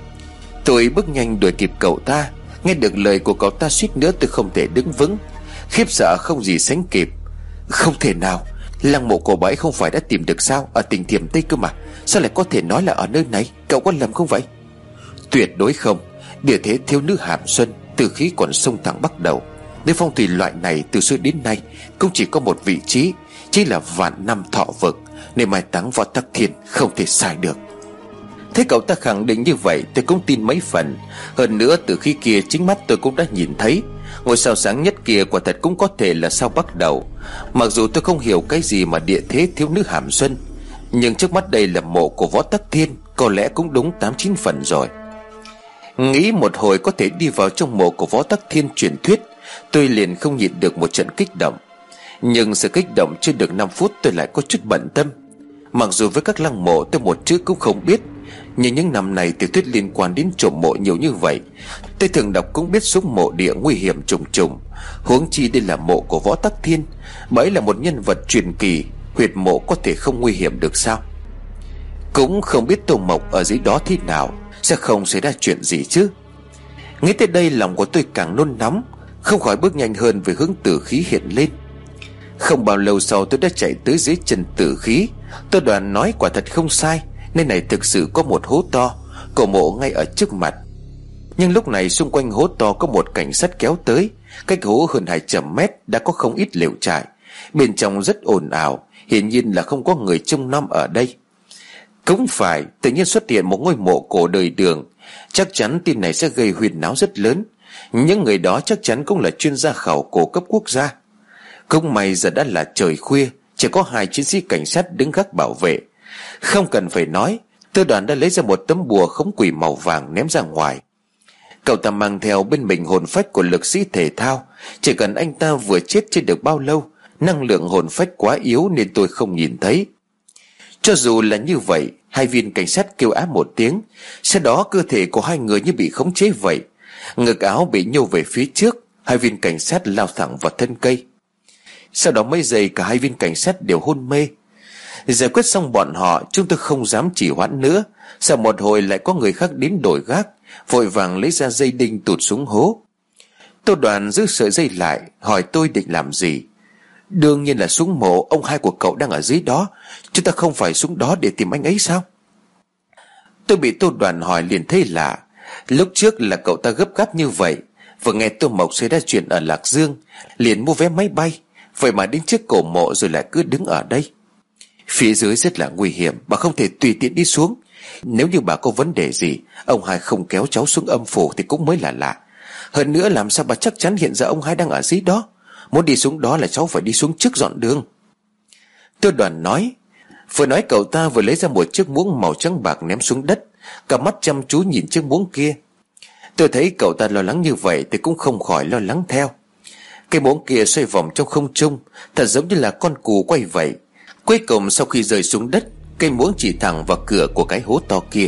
Tôi bước nhanh đuổi kịp cậu ta. Nghe được lời của cậu ta suýt nữa tôi không thể đứng vững, khiếp sợ không gì sánh kịp. Không thể nào, lăng mộ của bà ấy không phải đã tìm được sao? Ở tỉnh Thiểm Tây cơ mà, sao lại có thể nói là ở nơi này? Cậu có lầm không vậy? Tuyệt đối không. Địa thế thiếu nữ Hàm Xuân, từ khí còn sông thẳng bắt đầu. Nơi phong thủy loại này từ xưa đến nay cũng chỉ có một vị trí, chính là vạn năm thọ vực, nên mai táng Võ Tắc Thiên không thể sai được. Thế cậu ta khẳng định như vậy tôi cũng tin mấy phần. Hơn nữa từ khi kia chính mắt tôi cũng đã nhìn thấy ngôi sao sáng nhất kia quả thật cũng có thể là sao bắt đầu. Mặc dù tôi không hiểu cái gì mà địa thế thiếu nữ Hàm Xuân, nhưng trước mắt đây là mộ của Võ Tắc Thiên, có lẽ cũng đúng tám chín phần rồi. Nghĩ một hồi có thể đi vào trong mộ của Võ Tắc Thiên truyền thuyết, tôi liền không nhịn được một trận kích động. Nhưng sự kích động chưa được năm phút tôi lại có chút bận tâm. Mặc dù với các lăng mộ tôi một chữ cũng không biết, nhưng những năm này tiểu thuyết liên quan đến trộm mộ nhiều như vậy, tôi thường đọc cũng biết súng mộ địa nguy hiểm trùng trùng. Huống chi đây là mộ của Võ Tắc Thiên, bà ấy là một nhân vật truyền kỳ, huyệt mộ có thể không nguy hiểm được sao? Cũng không biết Tô Mộc ở dưới đó thế nào, sẽ không xảy ra chuyện gì chứ. Nghĩ tới đây lòng của tôi càng nôn nóng, không khỏi bước nhanh hơn về hướng tử khí hiện lên. Không bao lâu sau tôi đã chạy tới dưới chân tử khí. Tôi đoán nói quả thật không sai, nơi này thực sự có một hố to, cổ mộ ngay ở trước mặt. Nhưng lúc này xung quanh hố to có một cảnh sát kéo tới. Cách hố hơn hai trăm mét đã có không ít lều trại, bên trong rất ồn ào, hiển nhiên là không có người trông nom ở đây. Cũng phải, tự nhiên xuất hiện một ngôi mộ cổ đời Đường, chắc chắn tin này sẽ gây huyên náo rất lớn. Những người đó chắc chắn cũng là chuyên gia khảo cổ cấp quốc gia. Cũng may giờ đã là trời khuya, chỉ có hai chiến sĩ cảnh sát đứng gác bảo vệ. Không cần phải nói, Tư Đoàn đã lấy ra một tấm bùa khống quỷ màu vàng ném ra ngoài. Cậu ta mang theo bên mình hồn phách của lực sĩ thể thao. Chỉ cần anh ta vừa chết chưa được bao lâu, năng lượng hồn phách quá yếu nên tôi không nhìn thấy. Cho dù là như vậy, hai viên cảnh sát kêu á một tiếng, sau đó cơ thể của hai người như bị khống chế vậy. Ngực áo bị nhô về phía trước, hai viên cảnh sát lao thẳng vào thân cây. Sau đó mấy giây cả hai viên cảnh sát đều hôn mê. Giải quyết xong bọn họ, chúng tôi không dám trì hoãn nữa. Sau một hồi lại có người khác đến đổi gác, vội vàng lấy ra dây đinh tụt xuống hố. Tô Đoàn giữ sợi dây lại, hỏi tôi định làm gì. Đương nhiên là xuống mộ, ông hai của cậu đang ở dưới đó, chúng ta không phải xuống đó để tìm anh ấy sao? Tôi bị Tô Đoàn hỏi liền thấy lạ. Lúc trước là cậu ta gấp gáp như vậy, vừa nghe Tô Mộc xảy ra chuyện ở Lạc Dương, liền mua vé máy bay, vậy mà đến trước cổ mộ rồi lại cứ đứng ở đây. Phía dưới rất là nguy hiểm, bà không thể tùy tiện đi xuống. Nếu như bà có vấn đề gì, ông hai không kéo cháu xuống âm phủ thì cũng mới là lạ. Hơn nữa làm sao bà chắc chắn hiện giờ ông hai đang ở dưới đó? Muốn đi xuống đó là cháu phải đi xuống trước dọn đường. Tô Đoàn nói. Vừa nói cậu ta vừa lấy ra một chiếc muỗng màu trắng bạc ném xuống đất, cả mắt chăm chú nhìn chiếc muỗng kia. Tôi thấy cậu ta lo lắng như vậy thì cũng không khỏi lo lắng theo. Cái muỗng kia xoay vòng trong không trung, thật giống như là con cù quay vậy. Cuối cùng sau khi rơi xuống đất, cây muỗng chỉ thẳng vào cửa của cái hố to kia.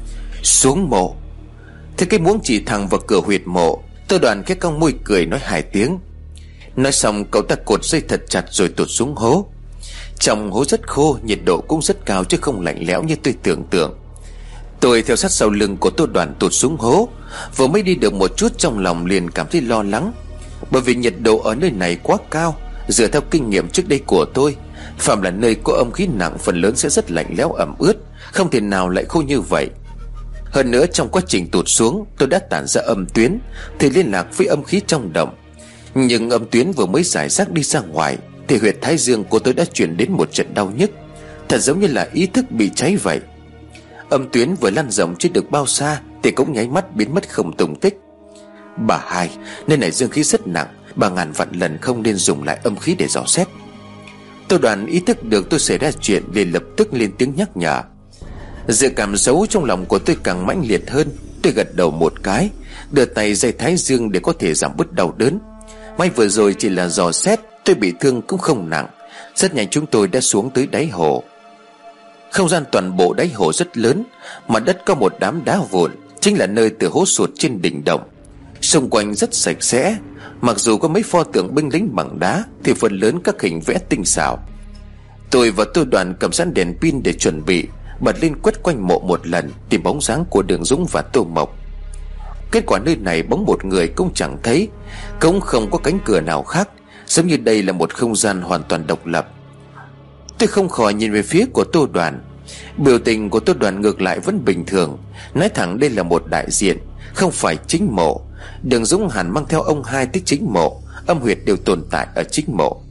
Xuống mộ. Thế cái muỗng chỉ thẳng vào cửa huyệt mộ. Tô Đoàn cái cong môi cười nói hai tiếng. Nói xong cậu ta cột dây thật chặt rồi tụt xuống hố. Trong hố rất khô, nhiệt độ cũng rất cao chứ không lạnh lẽo như tôi tưởng tượng. Tôi theo sát sau lưng của Tô Đoàn tụt xuống hố. Vừa mới đi được một chút trong lòng liền cảm thấy lo lắng, bởi vì nhiệt độ ở nơi này quá cao. Dựa theo kinh nghiệm trước đây của tôi, phạm là nơi có âm khí nặng phần lớn sẽ rất lạnh lẽo ẩm ướt, không thể nào lại khô như vậy. Hơn nữa trong quá trình tụt xuống, tôi đã tản ra âm tuyến thì liên lạc với âm khí trong động. Nhưng âm tuyến vừa mới giải rác đi ra ngoài thì huyệt thái dương của tôi đã chuyển đến một trận đau nhức, thật giống như là ý thức bị cháy vậy. Âm tuyến vừa lan rộng chưa được bao xa thì cũng nháy mắt biến mất không tung tích. Bà hai, nơi này dương khí rất nặng, bà ngàn vạn lần không nên dùng lại âm khí để dò xét. Tô Đoàn ý thức được tôi xảy ra chuyện liền lập tức lên tiếng nhắc nhở. Dự cảm xấu trong lòng của tôi càng mãnh liệt hơn. Tôi gật đầu một cái, đưa tay dây thái dương để có thể giảm bớt đau đớn. May vừa rồi chỉ là dò xét, tôi bị thương cũng không nặng. Rất nhanh chúng tôi đã xuống tới đáy hồ. Không gian toàn bộ đáy hồ rất lớn, mặt đất có một đám đá vụn, chính là nơi từ hố sụt trên đỉnh động. Xung quanh rất sạch sẽ. Mặc dù có mấy pho tượng binh lính bằng đá thì phần lớn các hình vẽ tinh xảo. Tôi và Tôi Đoàn cầm sẵn đèn pin để chuẩn bị, bật lên quét quanh mộ một lần, tìm bóng dáng của Đường Dũng và Tô Mộc. Kết quả nơi này bóng một người cũng chẳng thấy, cũng không có cánh cửa nào khác, giống như đây là một không gian hoàn toàn độc lập. Tôi không khỏi nhìn về phía của Tô Đoàn. Biểu tình của Tô Đoàn ngược lại vẫn bình thường, nói thẳng đây là một đại diện, không phải chính mộ. Đường Dũng hẳn mang theo ông hai tới chính mộ, âm huyệt đều tồn tại ở chính mộ.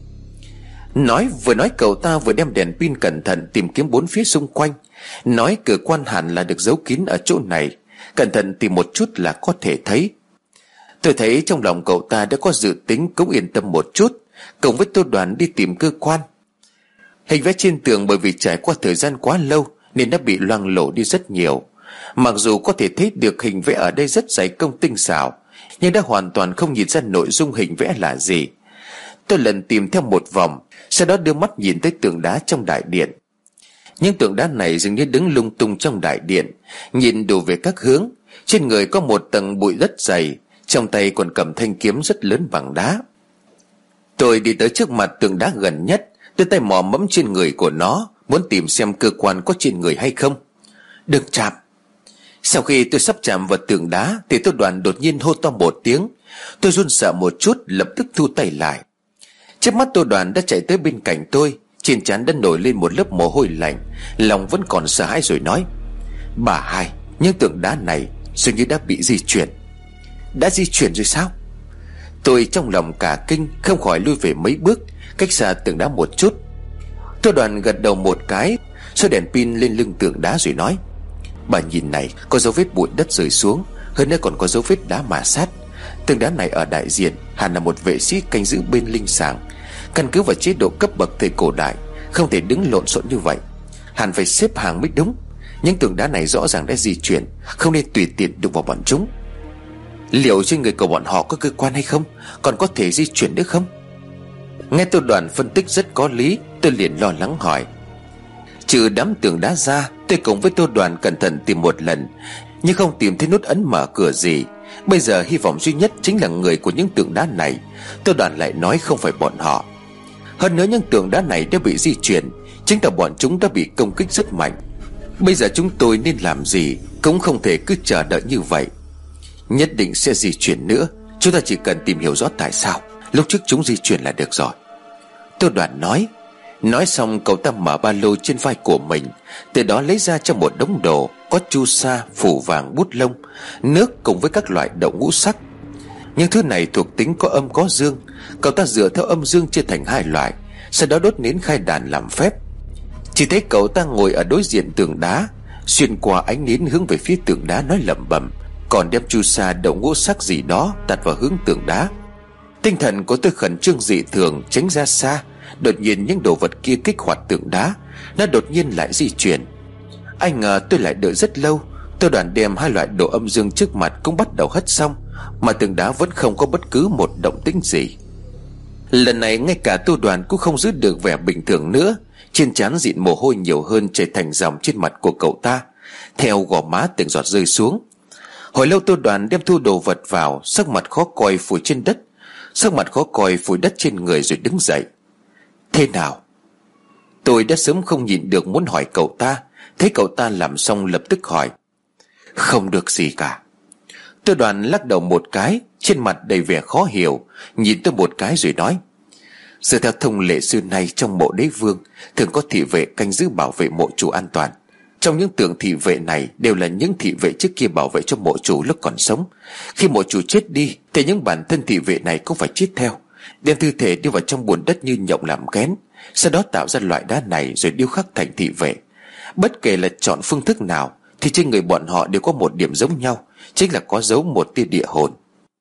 Nói vừa nói, cậu ta vừa đem đèn pin cẩn thận tìm kiếm bốn phía xung quanh. Nói cửa quan hẳn là được giấu kín ở chỗ này, cẩn thận tìm một chút là có thể thấy. Tôi thấy trong lòng cậu ta đã có dự tính, cũng yên tâm một chút, cùng với Tô Đoàn đi tìm cơ quan. Hình vẽ trên tường bởi vì trải qua thời gian quá lâu nên đã bị loang lổ đi rất nhiều. Mặc dù có thể thấy được hình vẽ ở đây rất dày công tinh xảo, nhưng đã hoàn toàn không nhìn ra nội dung hình vẽ là gì. Tôi lần tìm theo một vòng, sau đó đưa mắt nhìn tới tượng đá trong đại điện. Những tượng đá này dường như đứng lung tung trong đại điện, nhìn đủ về các hướng. Trên người có một tầng bụi rất dày, trong tay còn cầm thanh kiếm rất lớn bằng đá. Tôi đi tới trước mặt tượng đá gần nhất, đưa tay mò mẫm trên người của nó, muốn tìm xem cơ quan có trên người hay không. Đừng chạm. Sau khi tôi sắp chạm vào tượng đá thì Tô Đoàn đột nhiên hô to một tiếng. Tôi run sợ một chút, lập tức thu tay lại. Trước mắt Tô Đoàn đã chạy tới bên cạnh tôi, trên trán đã nổi lên một lớp mồ hôi lạnh, lòng vẫn còn sợ hãi rồi nói: Bà hai, những tượng đá này dường như đã bị di chuyển. Đã di chuyển rồi sao? Tôi trong lòng cả kinh, không khỏi lui về mấy bước, cách xa tượng đá một chút. Tô Đoàn gật đầu một cái, soi đèn pin lên lưng tượng đá rồi nói: Bà nhìn này, có dấu vết bụi đất rơi xuống, hơn nữa còn có dấu vết đá mài sát. Tượng đá này ở đại diện hẳn là một vệ sĩ canh giữ bên linh sàng. Căn cứ vào chế độ cấp bậc thời cổ đại, không thể đứng lộn xộn như vậy, hẳn phải xếp hàng mới đúng. Những tượng đá này rõ ràng đã di chuyển, không nên tùy tiện đụng vào bọn chúng. Liệu trên người của bọn họ có cơ quan hay không, còn có thể di chuyển được không? Nghe Tô Đoàn phân tích rất có lý, tôi liền lo lắng hỏi. Trừ đám tượng đá ra, tôi cùng với Tô Đoàn cẩn thận tìm một lần, nhưng không tìm thấy nút ấn mở cửa gì. Bây giờ hy vọng duy nhất chính là người của những tượng đá này. Tô Đoàn lại nói không phải bọn họ. Hơn nữa những tượng đá này đã bị di chuyển, chính là bọn chúng đã bị công kích rất mạnh. Bây giờ chúng tôi nên làm gì, cũng không thể cứ chờ đợi như vậy. Nhất định sẽ di chuyển nữa, chúng ta chỉ cần tìm hiểu rõ tại sao lúc trước chúng di chuyển là được rồi. Tô Đoàn nói. Nói xong cậu ta mở ba lô trên vai của mình, từ đó lấy ra cho một đống đồ, có chu sa, phủ vàng, bút lông, nước cùng với các loại đậu ngũ sắc. Những thứ này thuộc tính có âm có dương. Cậu ta dựa theo âm dương chia thành hai loại, sau đó đốt nến khai đàn làm phép. Chỉ thấy cậu ta ngồi ở đối diện tường đá, xuyên qua ánh nến hướng về phía tường đá nói lẩm bẩm, còn đem chu sa, đậu ngũ sắc gì đó đặt vào hướng tường đá. Tinh thần của tôi khẩn trương dị thường, tránh ra xa. Đột nhiên những đồ vật kia kích hoạt tượng đá, nó đột nhiên lại di chuyển. Anh ngờ tôi lại đợi rất lâu. Tôi Đoàn đem hai loại đồ âm dương trước mặt cũng bắt đầu hất xong, mà tượng đá vẫn không có bất cứ một động tĩnh gì. Lần này ngay cả Tô Đoàn cũng không giữ được vẻ bình thường nữa. Trên trán dịn mồ hôi nhiều hơn chảy thành dòng trên mặt của cậu ta, theo gò má từng giọt rơi xuống. Hồi lâu Tô Đoàn đem thu đồ vật vào, sắc mặt khó coi phủi trên đất, sắc mặt khó coi phủi đất trên người rồi đứng dậy. Thế nào? Tôi đã sớm không nhịn được muốn hỏi cậu ta. Thấy cậu ta làm xong lập tức hỏi. Không được gì cả. Tô Đoàn lắc đầu một cái, trên mặt đầy vẻ khó hiểu, nhìn tôi một cái rồi nói: Dựa theo thông lệ xưa nay trong mộ đế vương thường có thị vệ canh giữ bảo vệ mộ chủ an toàn. Trong những tượng thị vệ này đều là những thị vệ trước kia bảo vệ cho mộ chủ lúc còn sống. Khi mộ chủ chết đi thì những bản thân thị vệ này cũng phải chết theo, đem thi thể đưa vào trong bùn đất như nhộng làm kén, sau đó tạo ra loại đá này rồi điêu khắc thành thị vệ. Bất kể là chọn phương thức nào thì trên người bọn họ đều có một điểm giống nhau, chính là có giấu một tia địa hồn.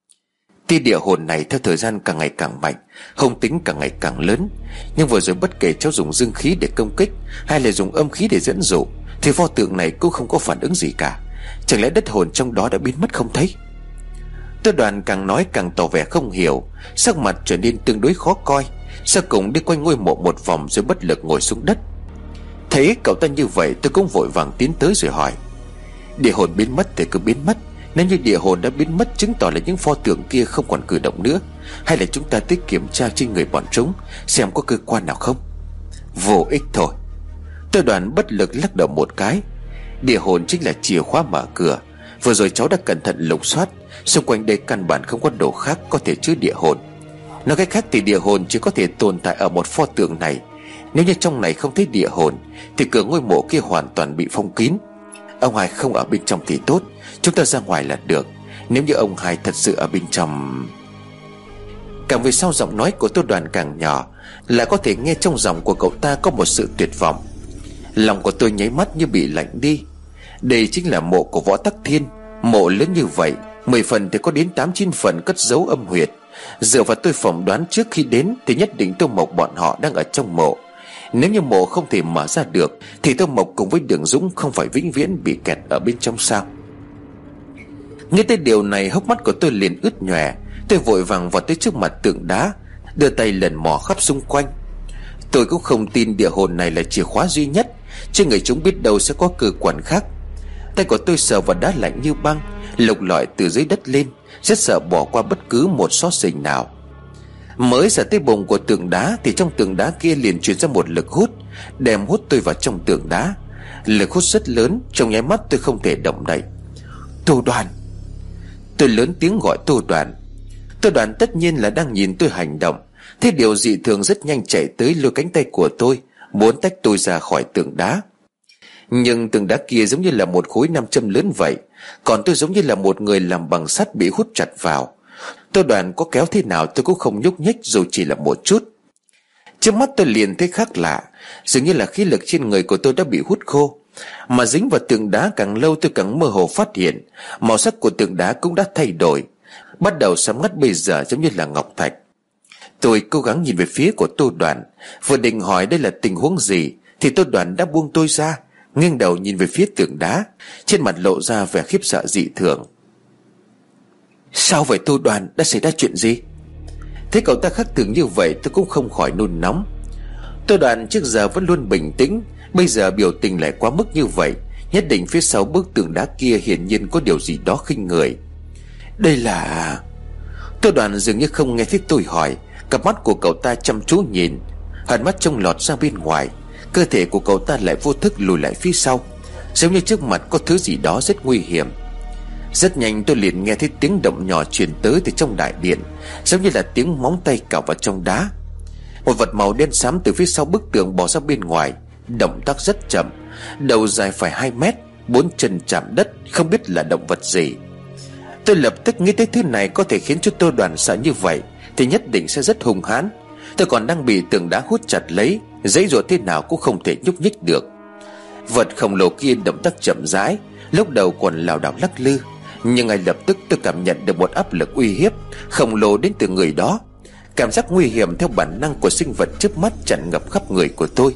Tia địa hồn này theo thời gian càng ngày càng mạnh, hung tính càng ngày càng lớn. Nhưng vừa rồi bất kể cháu dùng dương khí để công kích hay là dùng âm khí để dẫn dụ thì pho tượng này cũng không có phản ứng gì cả. Chẳng lẽ đất hồn trong đó đã biến mất không thấy? Tô Đoàn càng nói càng tỏ vẻ không hiểu, sắc mặt trở nên tương đối khó coi. Sau cùng đi quanh ngôi mộ một vòng rồi bất lực ngồi xuống đất. Thấy cậu ta như vậy tôi cũng vội vàng tiến tới rồi hỏi: Địa hồn biến mất thì cứ biến mất, Nếu như địa hồn đã biến mất, chứng tỏ là những pho tượng kia không còn cử động nữa. Hay là chúng ta tới kiểm tra trên người bọn chúng, xem có cơ quan nào không? Vô ích thôi. Tôi Đoàn bất lực lắc đầu một cái. Địa hồn chính là chìa khóa mở cửa. Vừa rồi cháu đã cẩn thận lục soát, xung quanh đây căn bản không có đồ khác có thể chứa địa hồn. Nói cách khác thì địa hồn chỉ có thể tồn tại ở một pho tượng này. Nếu như trong này không thấy địa hồn thì cửa ngôi mộ kia hoàn toàn bị phong kín. Ông Hai không ở bên trong thì tốt, chúng ta ra ngoài là được. Nếu như ông Hai thật sự ở bên trong... Càng về sau giọng nói của Tô Đoàn càng nhỏ, lại có thể nghe trong giọng của cậu ta có một sự tuyệt vọng. Lòng của tôi nháy mắt như bị lạnh đi. Đây chính là mộ của Võ Tắc Thiên. Mộ lớn như vậy, mười phần thì có đến tám chín phần cất giấu âm huyệt. Dựa vào tôi phỏng đoán trước khi đến thì nhất định Tô Mộc bọn họ đang ở trong mộ. Nếu như mộ không thể mở ra được thì Tô Mộc cùng với Đường Dũng không phải vĩnh viễn bị kẹt ở bên trong sao? Nghe tới điều này, hốc mắt của tôi liền ướt nhòe. Tôi vội vàng vào tới trước mặt tượng đá, đưa tay lần mò khắp xung quanh. Tôi cũng không tin địa hồn này là chìa khóa duy nhất. Trên người chúng biết đâu sẽ có cơ quan khác. Tay của tôi sờ vào đá lạnh như băng, lục lọi từ dưới đất lên, rất sợ bỏ qua bất cứ một xót xình nào. Mới sờ tới bụng của tượng đá thì trong tượng đá kia liền truyền ra một lực hút, đem hút tôi vào trong tượng đá. Lực hút rất lớn, trong nháy mắt tôi không thể động đậy. Tô Đoàn! Tôi lớn tiếng gọi Tô Đoàn. Tô Đoàn tất nhiên là đang nhìn tôi hành động, thế điều dị thường rất nhanh chạy tới lôi cánh tay của tôi, muốn tách tôi ra khỏi tượng đá. Nhưng tượng đá kia giống như là một khối nam châm lớn vậy, còn tôi giống như là một người làm bằng sắt bị hút chặt vào. Tô Đoàn có kéo thế nào tôi cũng không nhúc nhích, dù chỉ là một chút. Trước mắt tôi liền thấy khác lạ, dường như là khí lực trên người của tôi đã bị hút khô. Mà dính vào tượng đá càng lâu tôi càng mơ hồ phát hiện màu sắc của tượng đá cũng đã thay đổi, bắt đầu sẫm ngắt, bây giờ giống như là ngọc thạch. Tôi cố gắng nhìn về phía của Tô Đoàn, vừa định hỏi đây là tình huống gì thì Tô Đoàn đã buông tôi ra, nghiêng đầu nhìn về phía tượng đá, trên mặt lộ ra vẻ khiếp sợ dị thường. Sao vậy Tô Đoàn, đã xảy ra chuyện gì? Thấy cậu ta khác thường như vậy tôi cũng không khỏi nôn nóng. Tô Đoàn trước giờ vẫn luôn bình tĩnh, bây giờ biểu tình lại quá mức như vậy, nhất định phía sau bức tượng đá kia hiển nhiên có điều gì đó khinh người. Đây là... Tô Đoàn dường như không nghe thấy tôi hỏi, cặp mắt của cậu ta chăm chú nhìn, hạt mắt trông lọt ra bên ngoài. Cơ thể của cậu ta lại vô thức lùi lại phía sau, giống như trước mặt có thứ gì đó rất nguy hiểm. Rất nhanh tôi liền nghe thấy tiếng động nhỏ truyền tới từ trong đại điện, giống như là tiếng móng tay cào vào trong đá. Một vật màu đen xám từ phía sau bức tường bò ra bên ngoài, động tác rất chậm, đầu dài phải hai mét, bốn chân chạm đất, không biết là động vật gì. Tôi lập tức nghĩ tới thứ này có thể khiến cho Tô Đoàn sợ như vậy thì nhất định sẽ rất hung hãn. Tôi còn đang bị tường đá hút chặt lấy, giãy giụa thế nào cũng không thể nhúc nhích được. Vật khổng lồ kia động tác chậm rãi, lúc đầu còn lảo đảo lắc lư, nhưng ngay lập tức tôi cảm nhận được một áp lực uy hiếp khổng lồ đến từ người đó. Cảm giác nguy hiểm theo bản năng của sinh vật trước mắt tràn ngập khắp người của tôi.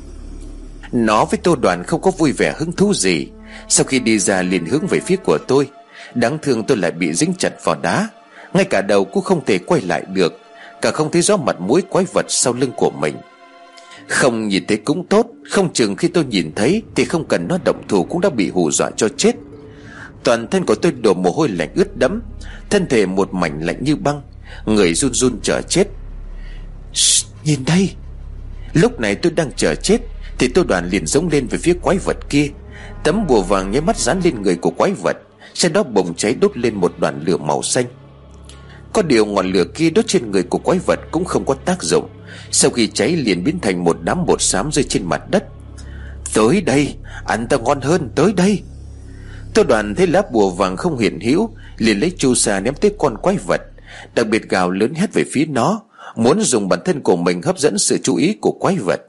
Nó với Tô Đoàn không có vui vẻ hứng thú gì. Sau khi đi ra liền hướng về phía của tôi. Đáng thương tôi lại bị dính chặt vào đá, ngay cả đầu cũng không thể quay lại được, cả không thấy rõ mặt mũi quái vật sau lưng của mình. Không nhìn thấy cũng tốt, không chừng khi tôi nhìn thấy thì không cần nó động thủ cũng đã bị hù dọa cho chết. Toàn thân của tôi đổ mồ hôi lạnh ướt đẫm, thân thể một mảnh lạnh như băng, người run run chờ chết. Shh, nhìn đây. Lúc này tôi đang chờ chết thì Tô Đoàn liền giống lên về phía quái vật kia. Tấm bùa vàng nháy mắt dán lên người của quái vật, sau đó bùng cháy đốt lên một đoàn lửa màu xanh. Có điều ngọn lửa kia đốt trên người của quái vật cũng không có tác dụng. Sau khi cháy liền biến thành một đám bột xám rơi trên mặt đất. Tới đây, ăn ta ngon hơn, tới đây. Tô Đoàn thấy lá bùa vàng không hiện hữu, liền lấy chu sa ném tới con quái vật, đặc biệt gào lớn hét về phía nó, muốn dùng bản thân của mình hấp dẫn sự chú ý của quái vật.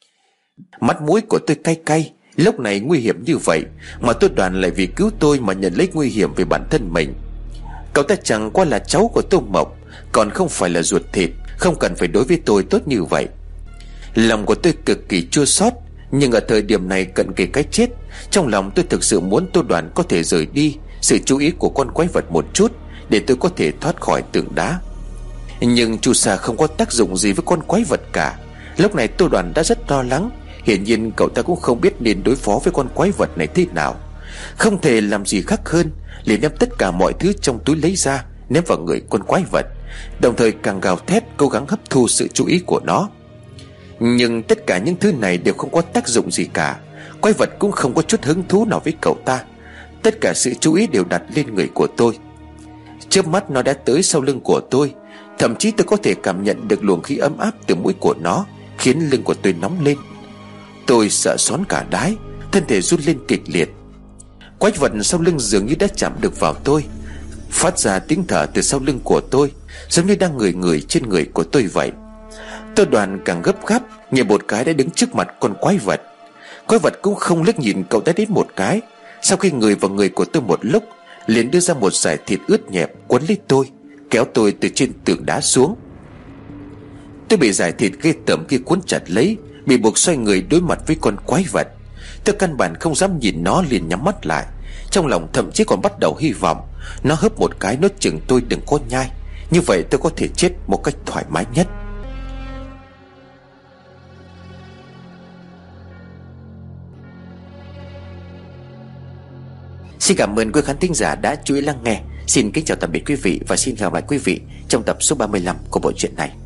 Mắt mũi của tôi cay cay. Lúc này nguy hiểm như vậy mà Tô Đoàn lại vì cứu tôi mà nhận lấy nguy hiểm về bản thân mình. Cậu ta chẳng qua là cháu của Tô Mộc, còn không phải là ruột thịt, không cần phải đối với tôi tốt như vậy. Lòng của tôi cực kỳ chua xót, nhưng ở thời điểm này cận kề cái chết, trong lòng tôi thực sự muốn Tô Đoàn có thể rời đi sự chú ý của con quái vật một chút, để tôi có thể thoát khỏi tượng đá. Nhưng chu sa không có tác dụng gì với con quái vật cả. Lúc này Tô Đoàn đã rất lo lắng. Hiển nhiên cậu ta cũng không biết nên đối phó với con quái vật này thế nào. Không thể làm gì khác hơn, liền đem tất cả mọi thứ trong túi lấy ra, ném vào người con quái vật, đồng thời càng gào thét cố gắng hấp thu sự chú ý của nó. Nhưng tất cả những thứ này đều không có tác dụng gì cả. Quái vật cũng không có chút hứng thú nào với cậu ta. Tất cả sự chú ý đều đặt lên người của tôi. Chớp mắt nó đã tới sau lưng của tôi. Thậm chí tôi có thể cảm nhận được luồng khí ấm áp từ mũi của nó, khiến lưng của tôi nóng lên. Tôi sợ xón cả đái, thân thể run lên kịch liệt. Quái vật sau lưng dường như đã chạm được vào tôi, phát ra tiếng thở từ sau lưng của tôi, giống như đang ngửi ngửi trên người của tôi vậy. Tôi đoàn càng gấp gáp, nhảy một cái đã đứng trước mặt con quái vật. Quái vật cũng không liếc nhìn cậu ta đến một cái. Sau khi ngửi vào người của tôi một lúc, liền đưa ra một dải thịt ướt nhẹp quấn lấy tôi, kéo tôi từ trên tường đá xuống. Tôi bị dải thịt ghê tởm kia cuốn chặt lấy, bị buộc xoay người đối mặt với con quái vật. Tôi căn bản không dám nhìn nó, liền nhắm mắt lại. Trong lòng thậm chí còn bắt đầu hy vọng nó hớp một cái nuốt chửng tôi đừng có nhai. Như vậy tôi có thể chết một cách thoải mái nhất. Xin cảm ơn quý khán thính giả đã chú ý lắng nghe. Xin kính chào tạm biệt quý vị và xin gặp lại quý vị trong tập số ba mươi lăm của bộ truyện này.